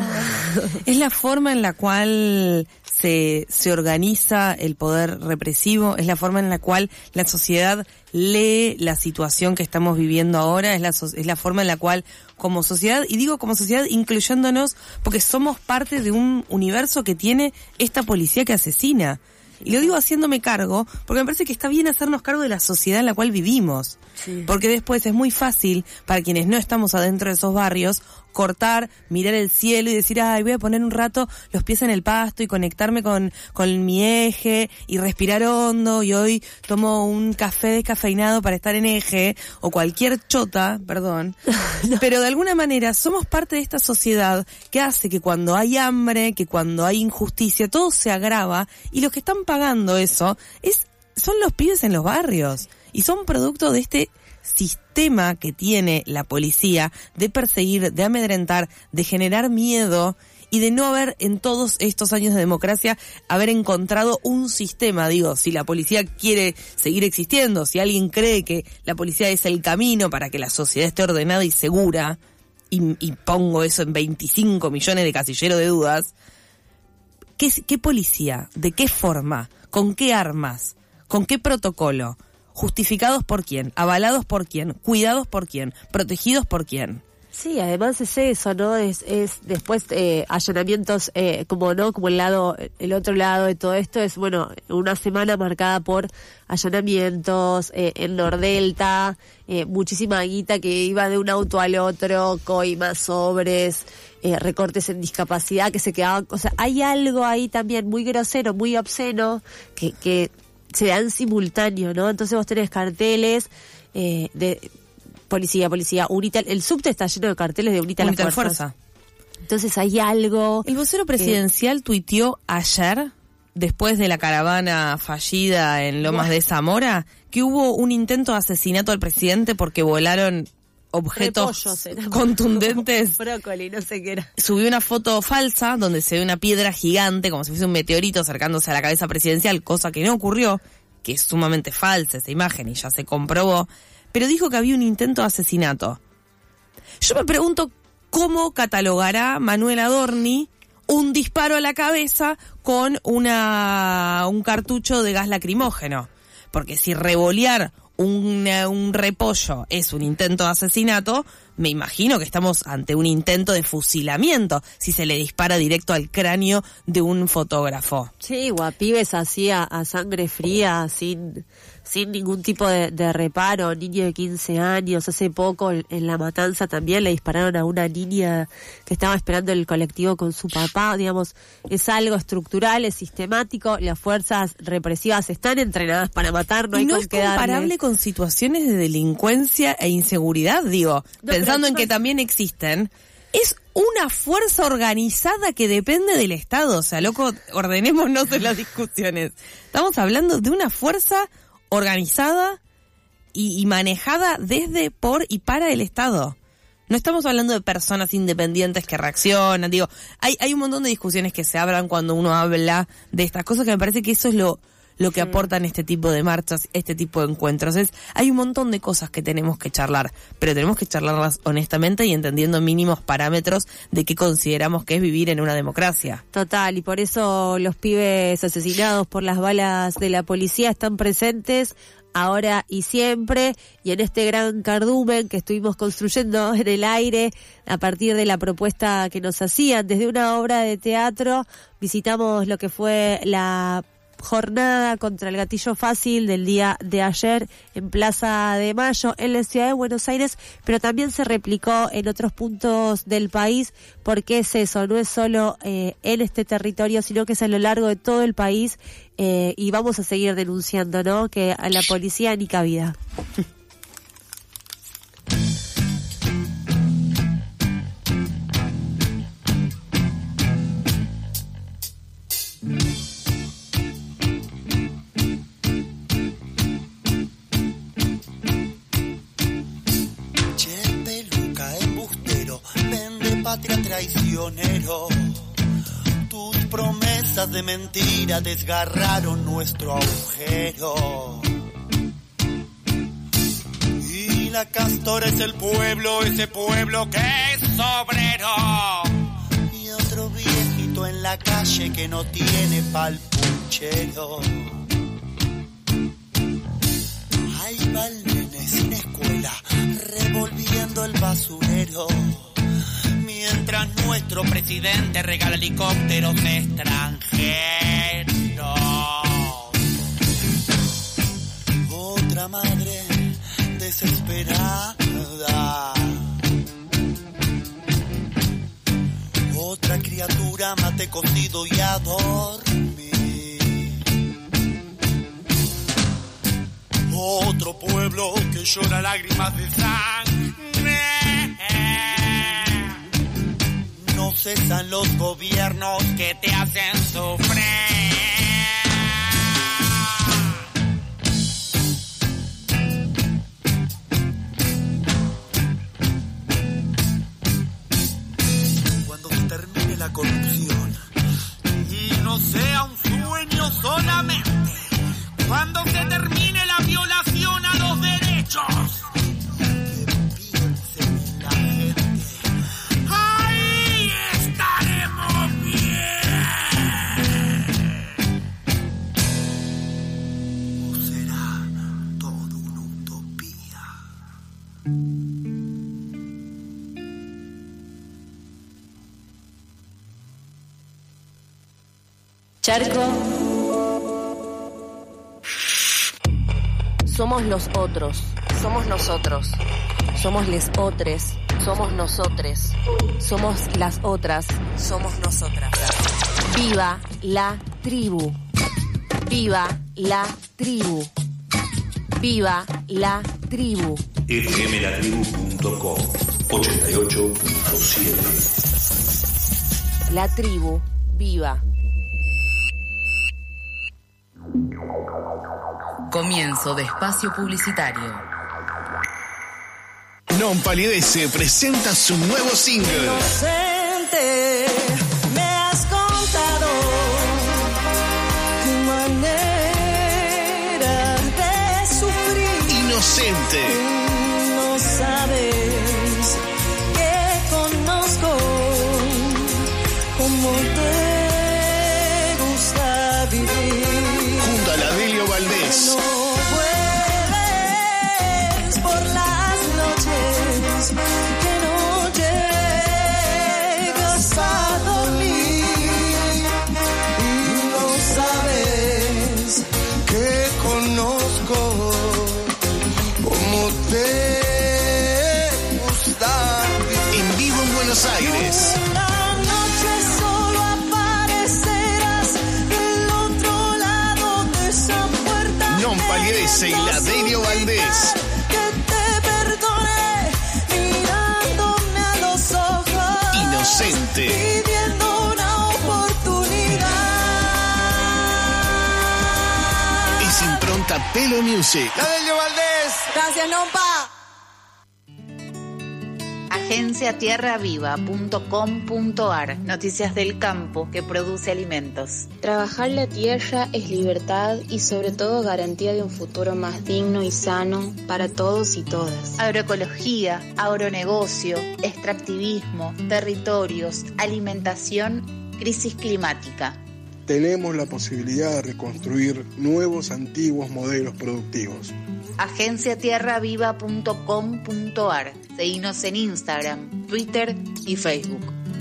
Es la forma en la cual se, se organiza el poder represivo, es la forma en la cual la sociedad lee la situación que estamos viviendo ahora, es la, es la forma en la cual como sociedad, y digo como sociedad incluyéndonos, porque somos parte de un universo que tiene esta policía que asesina. Y lo digo haciéndome cargo, porque me parece que está bien hacernos cargo de la sociedad en la cual vivimos. Sí. Porque después es muy fácil, para quienes no estamos adentro de esos barrios, cortar, mirar el cielo y decir, ay, voy a poner un rato los pies en el pasto y conectarme con, con mi eje y respirar hondo, y hoy tomo un café descafeinado para estar en eje, o cualquier chota, perdón. No. Pero de alguna manera somos parte de esta sociedad que hace que cuando hay hambre, que cuando hay injusticia, todo se agrava, y los que están pagando eso es son los pibes en los barrios, y son producto de este sistema que tiene la policía de perseguir, de amedrentar, de generar miedo, y de no haber en todos estos años de democracia haber encontrado un sistema. Digo, si la policía quiere seguir existiendo, si alguien cree que la policía es el camino para que la sociedad esté ordenada y segura, y, y pongo eso en veinticinco millones de casilleros de dudas, ¿qué, qué policía? ¿De qué forma? ¿Con qué armas? ¿Con qué protocolo? ¿Justificados por quién? ¿Avalados por quién? ¿Cuidados por quién? ¿Protegidos por quién? Sí, además es eso, ¿no? Es, es después eh, allanamientos, eh, como no, como el lado, el otro lado de todo esto es, bueno, una semana marcada por allanamientos eh, en Nordelta, eh, muchísima guita que iba de un auto al otro, coimas, sobres, eh, recortes en discapacidad que se quedaban, o sea, hay algo ahí también muy grosero, muy obsceno, que, que se dan simultáneo, ¿no? Entonces vos tenés carteles eh, de policía, policía, unita, el subte está lleno de carteles de unita, unita la fuerza. fuerza. Entonces hay algo... El vocero presidencial eh, tuiteó ayer, después de la caravana fallida en Lomas de Zamora, que hubo un intento de asesinato al presidente porque volaron objetos contundentes. Brócoli, no sé qué era. Subió una foto falsa donde se ve una piedra gigante, como si fuese un meteorito acercándose a la cabeza presidencial, cosa que no ocurrió, que es sumamente falsa esa imagen y ya se comprobó, pero dijo que había un intento de asesinato. Yo me pregunto cómo catalogará Manuel Adorni un disparo a la cabeza con una un cartucho de gas lacrimógeno, porque si revolear Un, un repollo es un intento de asesinato, me imagino que estamos ante un intento de fusilamiento si se le dispara directo al cráneo de un fotógrafo. Sí, guapibes así a, a sangre fría, sin sin ningún tipo de, de reparo, niño de quince años, hace poco en, en La Matanza también le dispararon a una niña que estaba esperando el colectivo con su papá, digamos, es algo estructural, es sistemático, las fuerzas represivas están entrenadas para matar, no hay con qué darle. ¿No es comparable con situaciones de delincuencia e inseguridad? Digo, no, pensando en que también existen, es una fuerza organizada que depende del Estado, o sea, loco, ordenémonos en las discusiones. Estamos hablando de una fuerza organizada y, y manejada desde, por y para el Estado. No estamos hablando de personas independientes que reaccionan, digo, hay hay un montón de discusiones que se abran cuando uno habla de estas cosas, que me parece que eso es lo lo que aportan este tipo de marchas, este tipo de encuentros. Es, hay un montón de cosas que tenemos que charlar, pero tenemos que charlarlas honestamente y entendiendo mínimos parámetros de qué consideramos que es vivir en una democracia. Total, y por eso los pibes asesinados por las balas de la policía están presentes ahora y siempre, y en este gran cardumen que estuvimos construyendo en el aire a partir de la propuesta que nos hacían desde una obra de teatro, visitamos lo que fue la jornada contra el gatillo fácil del día de ayer en Plaza de Mayo en la ciudad de Buenos Aires, pero también se replicó en otros puntos del país, porque es eso, no es solo eh, en este territorio, sino que es a lo largo de todo el país, eh, y vamos a seguir denunciando, ¿no?, que a la policía ni cabida. Patria traicionero, tus promesas de mentira desgarraron nuestro agujero. Y la castora es el pueblo, ese pueblo que es obrero. Y otro viejito en la calle que no tiene pa'l puchero. Ahí va el nene sin escuela, revolviendo el basurero. Mientras nuestro presidente regala helicópteros extranjeros. Otra madre desesperada. Otra criatura mate cocido y a dormir. Otro pueblo que llora lágrimas de sangre. No cesan los gobiernos que te hacen sufrir. Cuando se termine la corrupción y no sea un sueño solamente, cuando se termine la violación a los derechos, Charco. Somos los otros, somos nosotros, somos les otres, somos nosotres, somos las otras, somos nosotras. Viva la tribu, viva la tribu, viva la tribu. F M la tribu punto com ochenta y ocho punto siete. La tribu, viva. Comienzo de espacio publicitario. Non Palidece presenta su nuevo single. Inocente, me has contado tu manera de sufrir. Inocente. No sabes que conozco cómo te gusta vivir. Junto a la Delio Valdés. No vuelves por las noches, que no llegas a dormir. Y no sabes que conozco cómo te gusta vivir. En vivo en Buenos Aires. Una noche solo aparecerás del otro lado de esa puerta. Non Palidece y la Delio Valdés. Que te perdone mirándome a los ojos. Inocente. Pidiendo una oportunidad. Es impronta Pelo Music. La Delio Valdés. Gracias, Nompa. agencia tierra viva punto com punto ar. Noticias del campo que produce alimentos. Trabajar la tierra es libertad y sobre todo garantía de un futuro más digno y sano para todos y todas. Agroecología, agronegocio, extractivismo, territorios, alimentación, crisis climática. Tenemos la posibilidad de reconstruir nuevos antiguos modelos productivos. agencia tierra viva punto com punto ar. Seguinos en Instagram, Twitter y Facebook.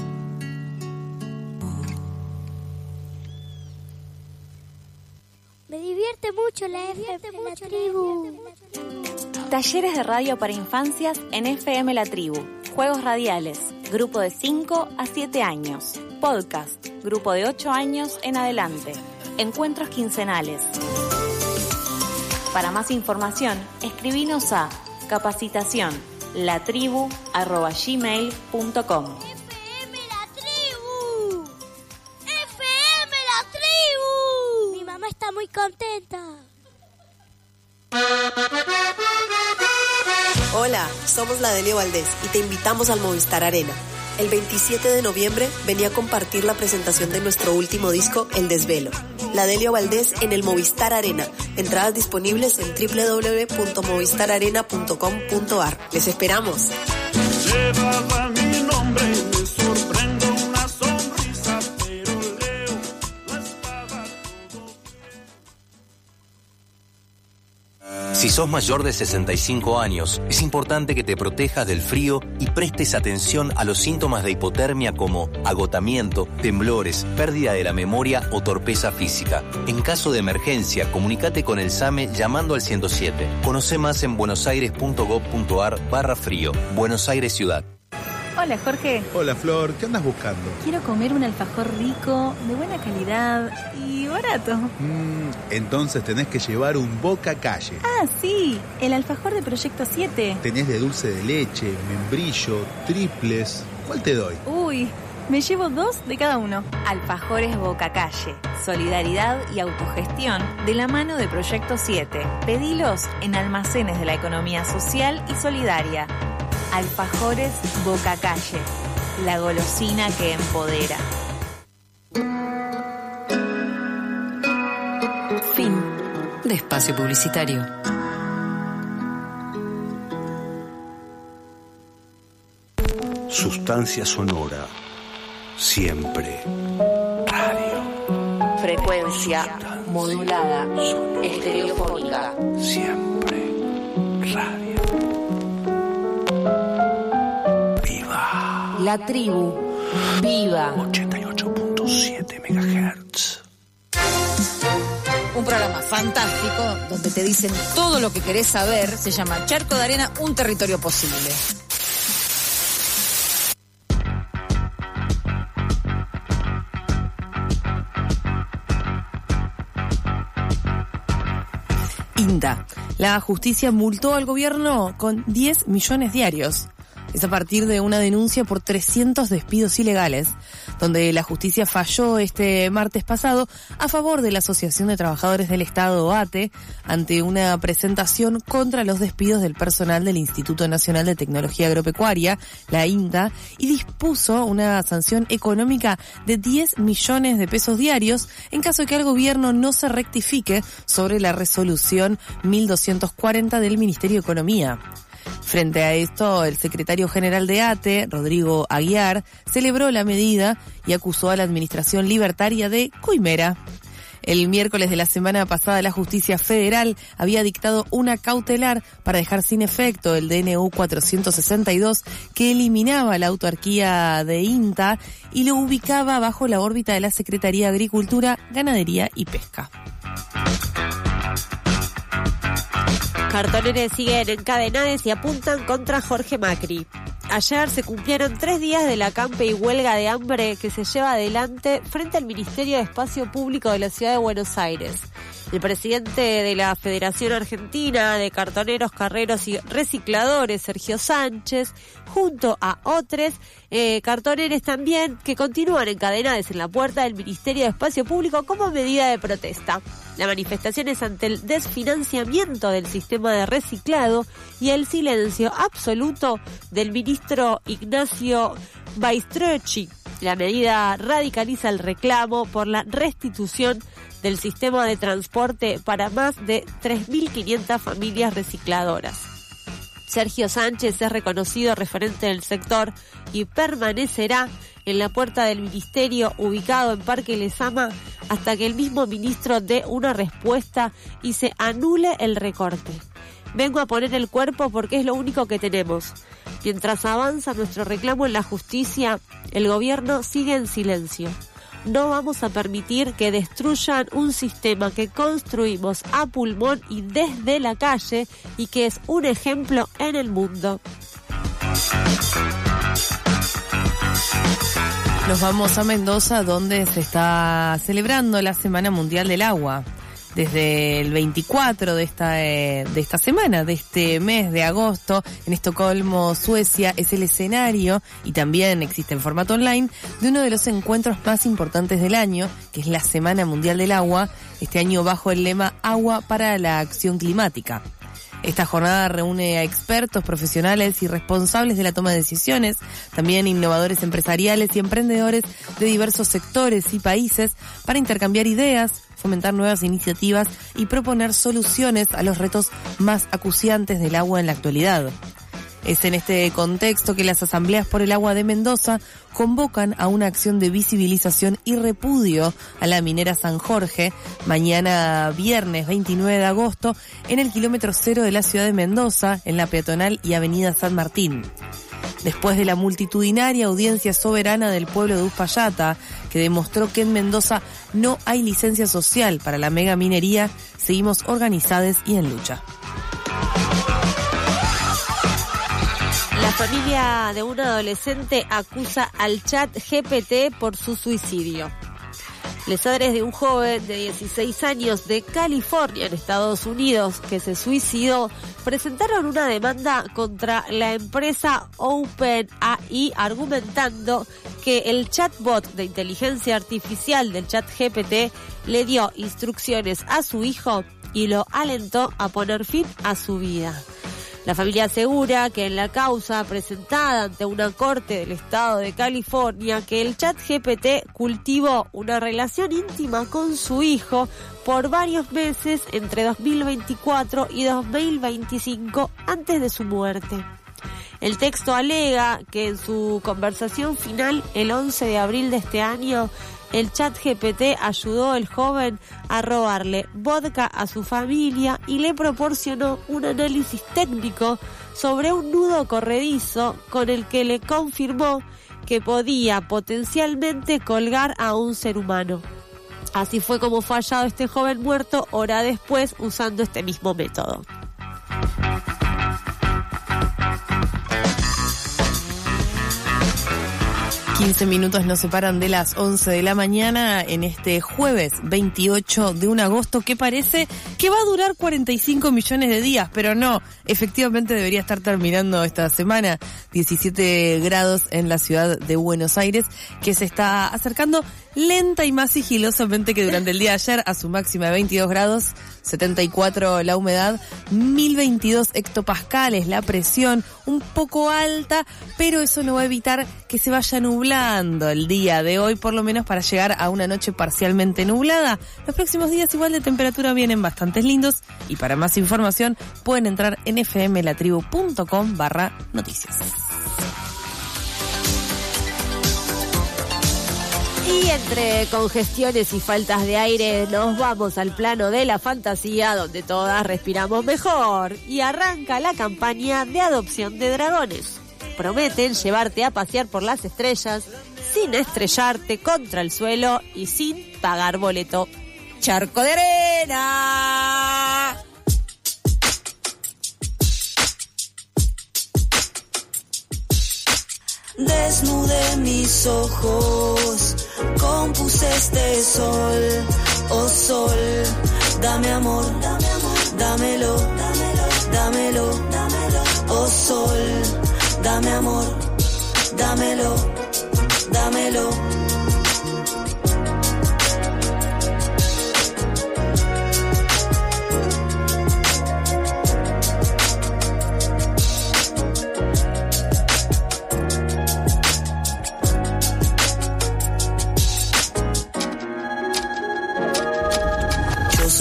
Me divierte mucho la F M La Tribu. Talleres de radio para infancias en F M La Tribu. Juegos radiales, grupo de cinco a siete años. Podcast, grupo de ocho años en adelante. Encuentros quincenales. Para más información, escribinos a capacitación latribu arroba gmail punto com. F M La Tribu. F M La Tribu. Mi mamá está muy contenta. Hola, somos la Delio Valdés y te invitamos al Movistar Arena. El veintisiete de noviembre venía a compartir la presentación de nuestro último disco, El Desvelo. La Delio Valdés en el Movistar Arena. Entradas disponibles en doble u doble u doble u punto movistar arena punto com punto ar. ¡Les esperamos! Llevaba mi nombre y me sorprende una sonrisa, pero Leo no estaba todo. Si sos mayor de sesenta y cinco años, es importante que te protejas del frío y prestes atención a los síntomas de hipotermia como agotamiento, temblores, pérdida de la memoria o torpeza física. En caso de emergencia, comunícate con el SAME llamando al ciento siete. Conoce más en buenosaires punto gob punto ar barra frío. Buenos Aires Ciudad. Hola, Jorge. Hola, Flor. ¿Qué andas buscando? Quiero comer un alfajor rico, de buena calidad y barato. Mm, entonces tenés que llevar un Boca Calle. Ah, sí, el alfajor de Proyecto siete. Tenés de dulce de leche, membrillo, triples. ¿Cuál te doy? Uy, me llevo dos de cada uno. Alfajores Boca Calle. Solidaridad y autogestión de la mano de Proyecto siete. Pedilos en almacenes de la economía social y solidaria. Alfajores Boca Calle, la golosina que empodera. Fin de espacio publicitario. Sustancia sonora. Siempre. Radio. Frecuencia modulada. Estereofónica. Siempre. Radio. La Tribu. Viva. ochenta y ocho punto siete megahertz. Un programa fantástico donde te dicen todo lo que querés saber. Se llama Charco de Arena, un territorio posible. INTA. La justicia multó al gobierno con diez millones diarios. Es a partir de una denuncia por trescientos despidos ilegales, donde la justicia falló este martes pasado a favor de la Asociación de Trabajadores del Estado, A T E, ante una presentación contra los despidos del personal del Instituto Nacional de Tecnología Agropecuaria, la INTA, y dispuso una sanción económica de diez millones de pesos diarios en caso de que el gobierno no se rectifique sobre la resolución mil doscientos cuarenta del Ministerio de Economía. Frente a esto, el secretario general de A T E, Rodrigo Aguiar, celebró la medida y acusó a la administración libertaria de coimera. El miércoles de la semana pasada, la justicia federal había dictado una cautelar para dejar sin efecto el D N U cuatrocientos sesenta y dos que eliminaba la autarquía de INTA y lo ubicaba bajo la órbita de la Secretaría de Agricultura, Ganadería y Pesca. Cartoneros siguen encadenados y apuntan contra Jorge Macri. Ayer se cumplieron tres días de la acampe y huelga de hambre que se lleva adelante frente al Ministerio de Espacio Público de la Ciudad de Buenos Aires. El presidente de la Federación Argentina de Cartoneros, Carreros y Recicladores, Sergio Sánchez, junto a otros eh, cartoneros también, que continúan encadenados en la puerta del Ministerio de Espacio Público como medida de protesta. La manifestación es ante el desfinanciamiento del sistema de reciclado y el silencio absoluto del ministro Ignacio Baistrochi. La medida radicaliza el reclamo por la restitución del sistema de transporte para más de tres mil quinientas familias recicladoras. Sergio Sánchez es reconocido referente del sector y permanecerá en la puerta del ministerio ubicado en Parque Lezama hasta que el mismo ministro dé una respuesta y se anule el recorte. Vengo a poner el cuerpo porque es lo único que tenemos. Mientras avanza nuestro reclamo en la justicia, el gobierno sigue en silencio. No vamos a permitir que destruyan un sistema que construimos a pulmón y desde la calle y que es un ejemplo en el mundo. Nos vamos a Mendoza, donde se está celebrando la Semana Mundial del Agua. Desde el veinticuatro de esta eh, de esta semana, de este mes de agosto, en Estocolmo, Suecia, es el escenario, y también existe en formato online, de uno de los encuentros más importantes del año, que es la Semana Mundial del Agua, este año bajo el lema Agua para la Acción Climática. Esta jornada reúne a expertos, profesionales y responsables de la toma de decisiones, también innovadores empresariales y emprendedores de diversos sectores y países, para intercambiar ideas, fomentar nuevas iniciativas y proponer soluciones a los retos más acuciantes del agua en la actualidad. Es en este contexto que las asambleas por el agua de Mendoza convocan a una acción de visibilización y repudio a la minera San Jorge, mañana viernes veintinueve de agosto, en el kilómetro cero de la ciudad de Mendoza, en la peatonal y avenida San Martín. Después de la multitudinaria audiencia soberana del pueblo de Uspallata, que demostró que en Mendoza no hay licencia social para la mega minería, seguimos organizados y en lucha. La familia de un adolescente acusa al chat G P T por su suicidio. Los padres de un joven de dieciséis años de California, en Estados Unidos, que se suicidó, presentaron una demanda contra la empresa OpenAI, argumentando que el chatbot de inteligencia artificial del chat G P T le dio instrucciones a su hijo y lo alentó a poner fin a su vida. La familia asegura que en la causa presentada ante una corte del estado de California, que el chat G P T cultivó una relación íntima con su hijo por varios meses entre dos mil veinticuatro y dos mil veinticinco, antes de su muerte. El texto alega que en su conversación final, el once de abril de este año, el chat G P T ayudó al joven a robarle vodka a su familia y le proporcionó un análisis técnico sobre un nudo corredizo con el que le confirmó que podía potencialmente colgar a un ser humano. Así fue como fue hallado este joven muerto hora después usando este mismo método. quince minutos nos separan de las once de la mañana en este jueves veintiocho de agosto, que parece que va a durar cuarenta y cinco millones de días, pero no, efectivamente debería estar terminando esta semana. diecisiete grados en la ciudad de Buenos Aires, que se está acercando lenta y más sigilosamente que durante el día de ayer a su máxima de veintidós grados, setenta y cuatro la humedad, mil veintidós hectopascales la presión, un poco alta, pero eso no va a evitar que se vaya nublando el día de hoy, por lo menos para llegar a una noche parcialmente nublada. Los próximos días igual de temperatura vienen bastante lindos, y para más información pueden entrar en fmlatribu.com barra noticias. Y entre congestiones y faltas de aire nos vamos al plano de la fantasía, donde todas respiramos mejor, y arranca la campaña de adopción de dragones. Prometen llevarte a pasear por las estrellas sin estrellarte contra el suelo y sin pagar boleto. ¡Charco de arena! Desnudé mis ojos, compuse este sol, oh sol, dame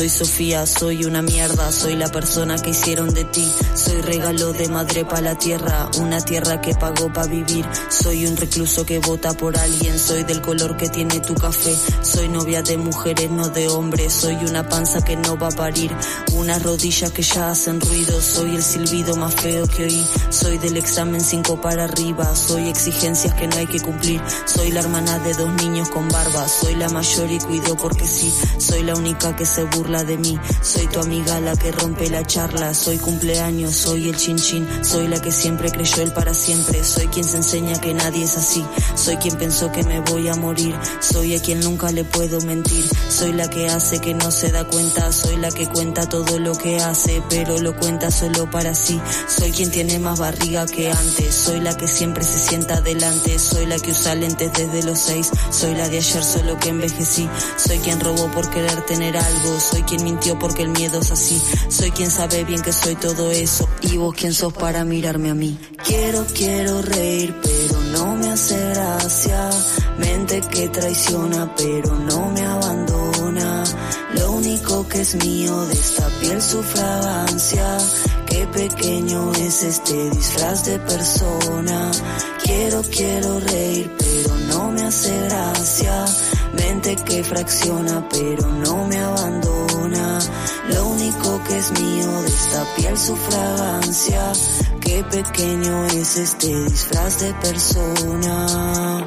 soy Sofía, soy una mierda, soy la persona que hicieron de ti. Soy regalo de madre pa' la tierra, una tierra que pagó pa' vivir. Soy un recluso que vota por alguien, soy del color que tiene tu café. Soy novia de mujeres, no de hombres, soy una panza que no va a parir, unas rodillas que ya hacen ruido. Soy el silbido más feo que oí, soy del examen cinco para arriba. Soy exigencias que no hay que cumplir, soy la hermana de dos niños con barba. Soy la mayor y cuido porque sí, soy la única que se burla de mí. Soy tu amiga la que rompe la charla, soy cumpleaños, soy el chin chin. Soy la que siempre creyó el para siempre, soy quien se enseña que nadie es así. Soy quien pensó que me voy a morir, soy a quien nunca le puedo mentir. Soy la que hace que no se da cuenta, soy la que cuenta todo lo que hace, pero lo cuenta solo para sí. Soy quien tiene más barriga que antes, soy la que siempre se sienta adelante. Soy la que usa lentes desde los seis, soy la de ayer solo que envejecí. Soy quien robó por querer tener algo, soy quien mintió porque el miedo es así. Soy quien sabe bien que soy todo eso, y vos quién sos para mirarme a mí. Quiero, quiero reír, pero no me hace gracia. Mente que traiciona, pero no me abandona. Lo único que es mío de esta piel su fragancia. Qué pequeño es este disfraz de persona. Quiero, quiero reír, pero no me hace gracia. Mente que fracciona, pero no me abandona. Lo único que es mío de esta piel su fragancia. Qué pequeño es este disfraz de persona.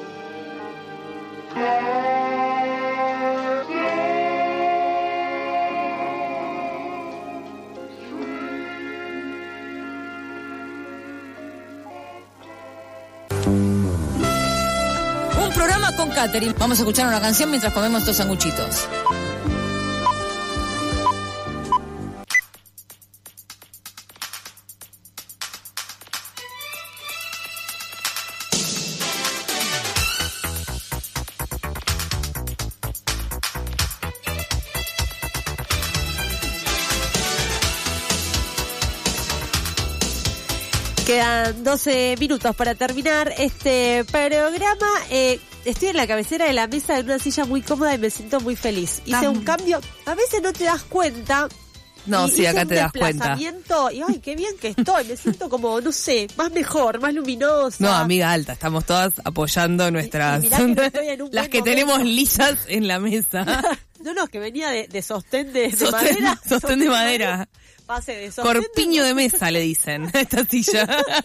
Un programa con Catherine. Vamos a escuchar una canción mientras comemos estos sanguchitos. Quedan doce minutos para terminar este programa. Eh, estoy en la cabecera de la mesa en una silla muy cómoda y me siento muy feliz. Hice um. un cambio. A veces no te das cuenta. No, sí, acá te das cuenta. Y ay, qué bien que estoy. Me siento como, no sé, más mejor, más luminosa. No, amiga alta, estamos todas apoyando nuestras... Y, y que estoy en un las que momento. Tenemos lisas en la mesa. No, no, que venía de, de sostén de, de sostén, madera. Sostén, sostén de madera. Pase de sostén. Corpiño de, de mesa, le dicen a esta silla.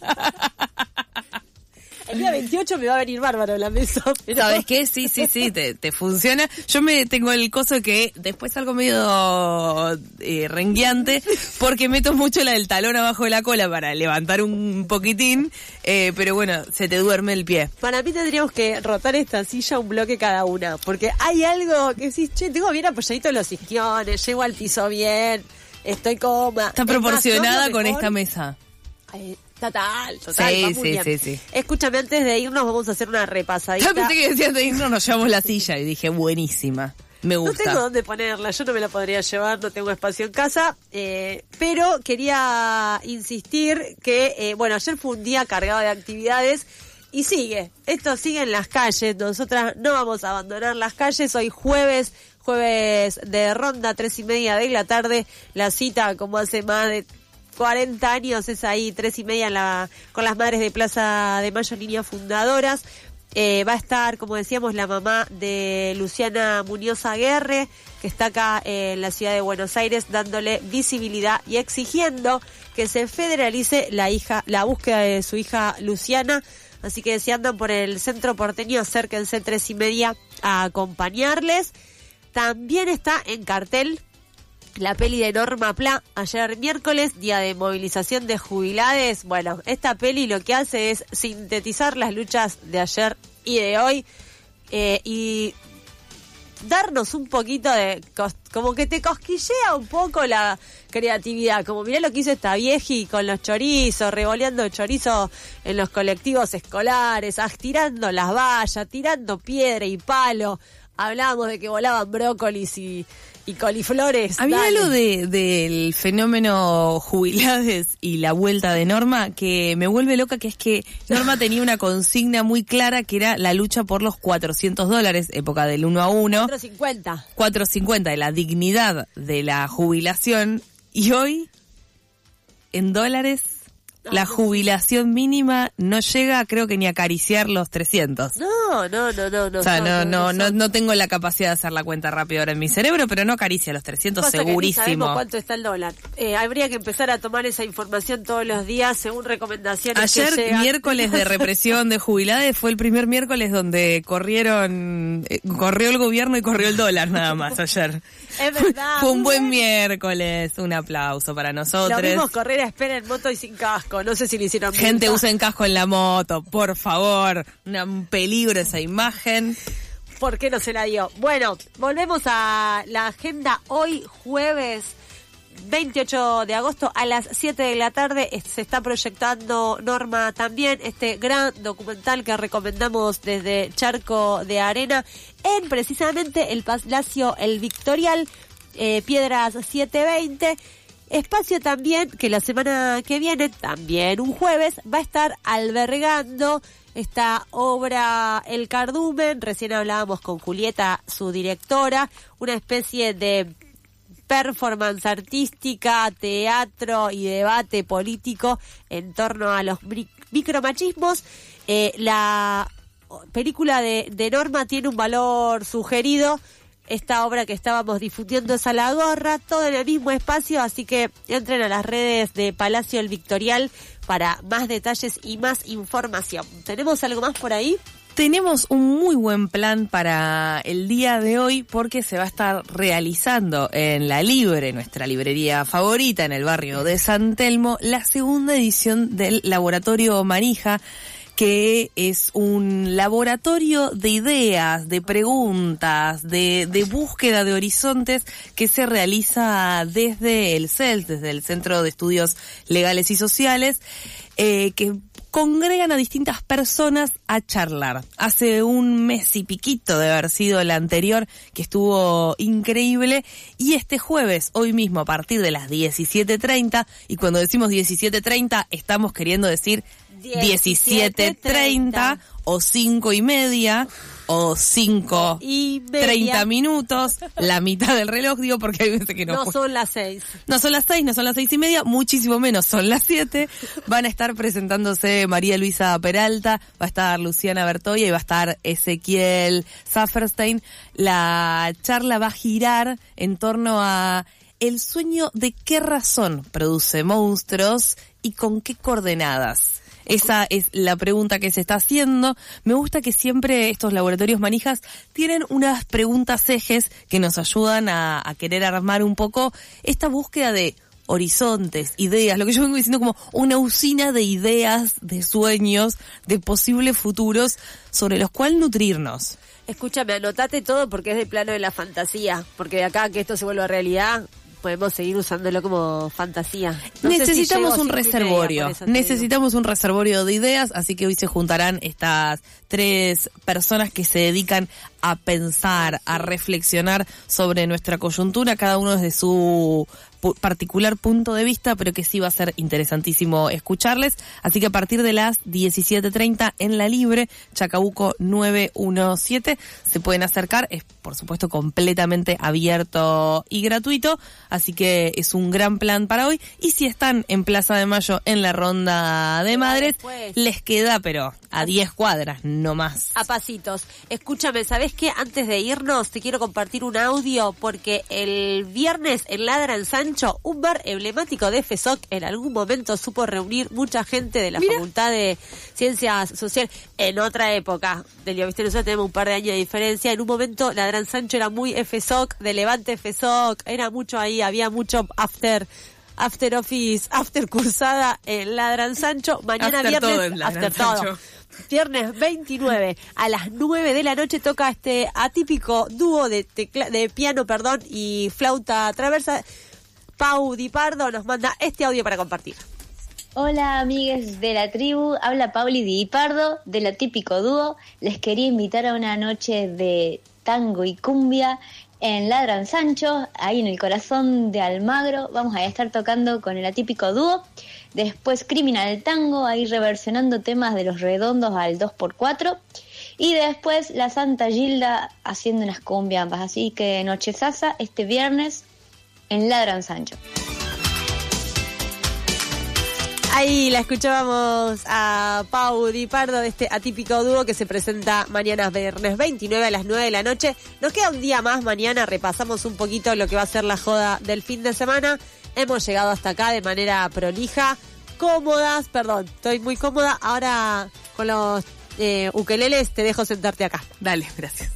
El día veintiocho me va a venir bárbaro la mesa. Pero... ¿Sabes qué? Sí, sí, sí, te, te funciona. Yo me tengo el coso que después salgo medio eh, rengueante porque meto mucho la del talón abajo de la cola para levantar un poquitín, eh, pero bueno, se te duerme el pie. Para mí tendríamos que rotar esta silla un bloque cada una, porque hay algo que decís, che, tengo bien apoyaditos los isquiones, llego al piso bien, estoy cómoda. Está proporcionada más, con esta mesa. Ay, Total, total. Sí, va muy sí, bien. sí, sí. Escúchame, antes de irnos vamos a hacer una repasadita. Yo pensé que decías de irnos, nos llevamos la silla y dije, buenísima, me gusta. No tengo dónde ponerla, yo no me la podría llevar, no tengo espacio en casa, eh, pero quería insistir que, eh, bueno, ayer fue un día cargado de actividades y sigue, esto sigue en las calles, nosotras no vamos a abandonar las calles, hoy jueves, jueves de ronda, tres y media de la tarde, la cita como hace más de cuarenta años es ahí, tres y media en la, con las madres de Plaza de Mayo, niñas fundadoras. Eh, va a estar, como decíamos, la mamá de Luciana Muñoz Aguerre, que está acá en la ciudad de Buenos Aires, dándole visibilidad y exigiendo que se federalice la hija, la búsqueda de su hija Luciana. Así que si andan por el centro porteño, acérquense tres y media a acompañarles. También está en cartel la peli de Norma Pla, ayer miércoles, día de movilización de jubilades. Bueno, esta peli lo que hace es sintetizar las luchas de ayer y de hoy eh, y darnos un poquito de... como que te cosquillea un poco la creatividad. Como mirá lo que hizo esta vieji con los chorizos, revoleando chorizo en los colectivos escolares, tirando las vallas, tirando piedra y palo. hablábamos de que volaban brócolis y, y coliflores. Había dale. algo de, del fenómeno jubilades y la vuelta de Norma que me vuelve loca, que es que Norma tenía una consigna muy clara que era la lucha por los cuatrocientos dólares, época del uno a uno. cuatro cincuenta. cuatro cincuenta, de la dignidad de la jubilación. Y hoy, en dólares, la jubilación mínima no llega, creo que ni a acariciar los trescientos. No, no, no, no. no o sea, no, no, no, no, no tengo la capacidad de hacer la cuenta rápido ahora en mi cerebro, pero no acaricia los trescientos Pasa que ni segurísimo. sabemos cuánto está el dólar. Eh, habría que empezar a tomar esa información todos los días según recomendaciones Ayer, que llegan. miércoles de represión de jubilades, fue el primer miércoles donde corrieron, eh, corrió el gobierno y corrió el dólar nada más ayer. Es verdad. Fue un buen miércoles, un aplauso para nosotros. Lo vimos correr a espera en moto y sin casco, no sé si le hicieron Gente, multa. usen casco en la moto, por favor. Una- un peligro esa imagen. ¿Por qué no se la dio? Bueno, volvemos a la agenda hoy jueves veintiocho de agosto a las siete de la tarde. Se está proyectando, Norma, también este gran documental que recomendamos desde Charco de Arena en precisamente el Palacio El Victorial, eh, Piedras setecientos veinte. Espacio también que la semana que viene, también un jueves, va a estar albergando esta obra El Cardumen. Recién hablábamos con Julieta, su directora, una especie de performance artística, teatro y debate político en torno a los bri- micromachismos. Eh, la película de, de Norma tiene un valor sugerido. Esta obra que estábamos difundiendo es A la Gorra, todo en el mismo espacio, así que entren a las redes de Palacio El Victorial para más detalles y más información. ¿Tenemos algo más por ahí? Tenemos un muy buen plan para el día de hoy porque se va a estar realizando en La Libre, nuestra librería favorita en el barrio de San Telmo, la segunda edición del Laboratorio Manija, que es un laboratorio de ideas, de preguntas, de, de búsqueda de horizontes que se realiza desde el C E L S, desde el Centro de Estudios Legales y Sociales, eh, que congregan a distintas personas a charlar. Hace un mes y piquito de haber sido la anterior, que estuvo increíble, y este jueves, hoy mismo, a partir de las diecisiete treinta, y cuando decimos diecisiete treinta, estamos queriendo decir diecisiete treinta o cinco y media o cinco y treinta minutos, la mitad del reloj, digo, porque hay veces que no. No son las seis. No son las seis, no son las seis y media, muchísimo menos, son las siete. Van a estar presentándose María Luisa Peralta, va a estar Luciana Bertoya y va a estar Ezequiel Saferstein. La charla va a girar en torno a el sueño de qué razón produce monstruos y con qué coordenadas. Esa es la pregunta que se está haciendo. Me gusta que siempre estos laboratorios manijas tienen unas preguntas ejes que nos ayudan a, a querer armar un poco esta búsqueda de horizontes, ideas, lo que yo vengo diciendo como una usina de ideas, de sueños, de posibles futuros sobre los cuales nutrirnos. Escúchame, anotate todo porque es del plano de la fantasía, porque de acá que esto se vuelva realidad podemos seguir usándolo como fantasía. No necesitamos sé si un reservorio, idea, necesitamos un reservorio de ideas, así que hoy se juntarán estas tres personas que se dedican a pensar, a reflexionar sobre nuestra coyuntura, cada uno desde su particular punto de vista, pero que sí va a ser interesantísimo escucharles. Así que a partir de las diecisiete treinta en La Libre, Chacabuco nueve uno siete, se pueden acercar. Es, por supuesto, completamente abierto y gratuito, así que es un gran plan para hoy. Y si están en Plaza de Mayo, en la Ronda de Madres, les queda, pero a diez cuadras, no más. A pasitos. Escúchame, ¿sabés qué? Antes de irnos, te quiero compartir un audio, porque el viernes en Ladra en Sancho, un bar emblemático de FESOC, en algún momento supo reunir mucha gente de la Mira. Facultad de Ciencias Sociales, en otra época. Delio, viste, nosotros tenemos un par de años de diferencia. En un momento, Ladra en Sancho era muy FESOC, de Levante FESOC, era mucho ahí, había mucho after... After Office, After Cursada en Ladran Sancho. Mañana after viernes, todo en After Sancho. todo. Viernes veintinueve a las nueve de la noche toca este atípico dúo de tecla, de piano, perdón, y flauta traversa. Pau Di Pardo nos manda este audio para compartir. Hola amigues de la tribu, habla Pauli Di Pardo del atípico dúo. Les quería invitar a una noche de tango y cumbia en Ladran Sancho, ahí en el corazón de Almagro. Vamos a estar tocando con el Atípico Dúo. Después Criminal Tango, ahí reversionando temas de Los Redondos al dos por cuatro. Y después la Santa Gilda haciendo unas cumbiambas. Así que Noche Sasa este viernes en Ladran Sancho. Ahí la escuchábamos a Pau Di Pardo de este Atípico Dúo que se presenta mañana viernes veintinueve a las nueve de la noche. Nos queda un día más mañana, repasamos un poquito lo que va a ser la joda del fin de semana. Hemos llegado hasta acá de manera prolija, cómodas, perdón, estoy muy cómoda. Ahora con los eh, ukeleles te dejo sentarte acá. Dale, gracias.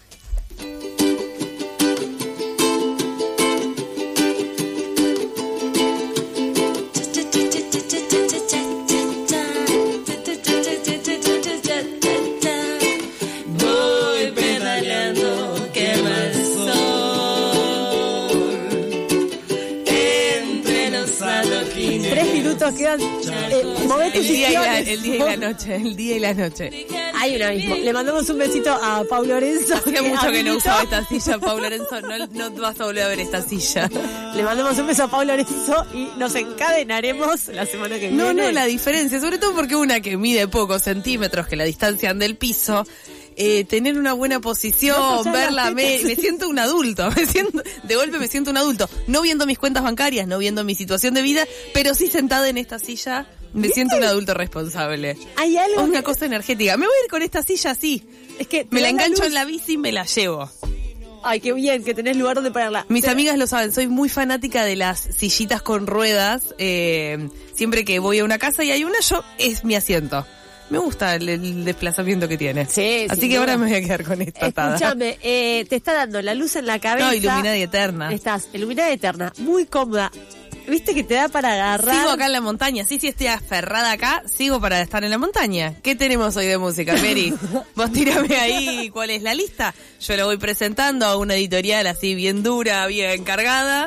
Quedan, eh, el, día y la, el día y la noche, el día y la noche. Hay una misma. Le mandamos un besito a Pau Lorenzo. Hacía mucho que no usaba esta silla, Pau Lorenzo. No, no vas a volver a ver esta silla. Le mandamos un beso a Pau Lorenzo y nos encadenaremos la semana que viene. No, no, la diferencia, sobre todo porque una que mide pocos centímetros, que la distancian del piso. Eh, tener una buena posición, no, verla, me, me siento un adulto, me siento, de golpe me siento un adulto, no viendo mis cuentas bancarias, no viendo mi situación de vida, pero sí sentada en esta silla, me ¿Viste? siento un adulto responsable. Hay algo una que... cosa energética, me voy a ir con esta silla así, es que me la engancho la en la bici y me la llevo. Ay, qué bien, que tenés lugar donde pararla. Mis pero... amigas lo saben, soy muy fanática de las sillitas con ruedas, eh, siempre que voy a una casa y hay una, yo es mi asiento. Me gusta el, el desplazamiento que tiene. Sí, así que duda. Ahora me voy a quedar con esta atada. Escúchame, eh, te está dando la luz en la cabeza. No, iluminada y eterna. Estás iluminada y eterna, muy cómoda. ¿Viste que te da para agarrar? Sigo acá en la montaña. Sí, sí, estoy aferrada acá. Sigo para estar en la montaña. ¿Qué tenemos hoy de música, Mary? Vos tírame ahí cuál es la lista. Yo la voy presentando a una editorial así bien dura, bien cargada.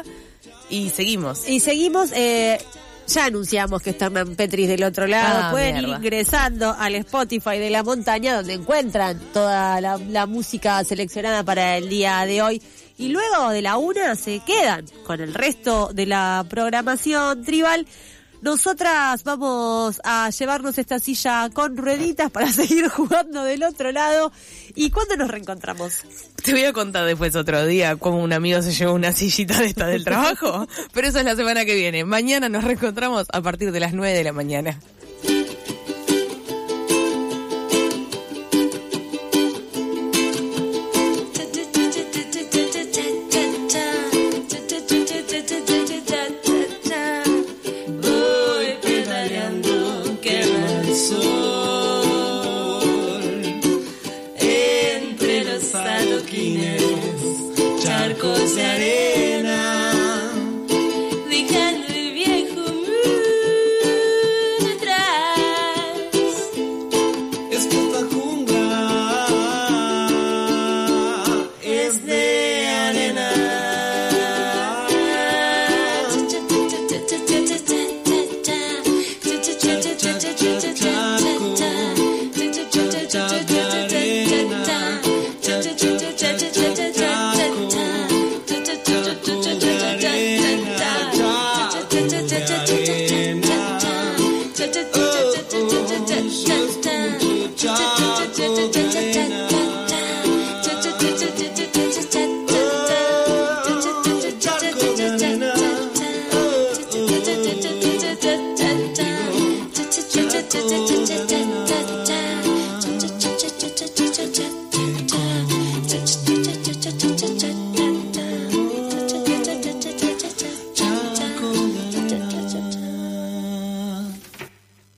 Y seguimos. Y seguimos... Eh... Ya anunciamos que está Hernán Petris del otro lado. Ah, Pueden mierda. ir ingresando al Spotify de La Montaña, donde encuentran toda la, la música seleccionada para el día de hoy. Y luego de la una se quedan con el resto de la programación tribal. Nosotras vamos a llevarnos esta silla con rueditas para seguir jugando del otro lado. ¿Y cuándo nos reencontramos? Te voy a contar después otro día cómo un amigo se llevó una sillita de esta del trabajo. Pero eso es la semana que viene. Mañana nos reencontramos a partir de las nueve de la mañana.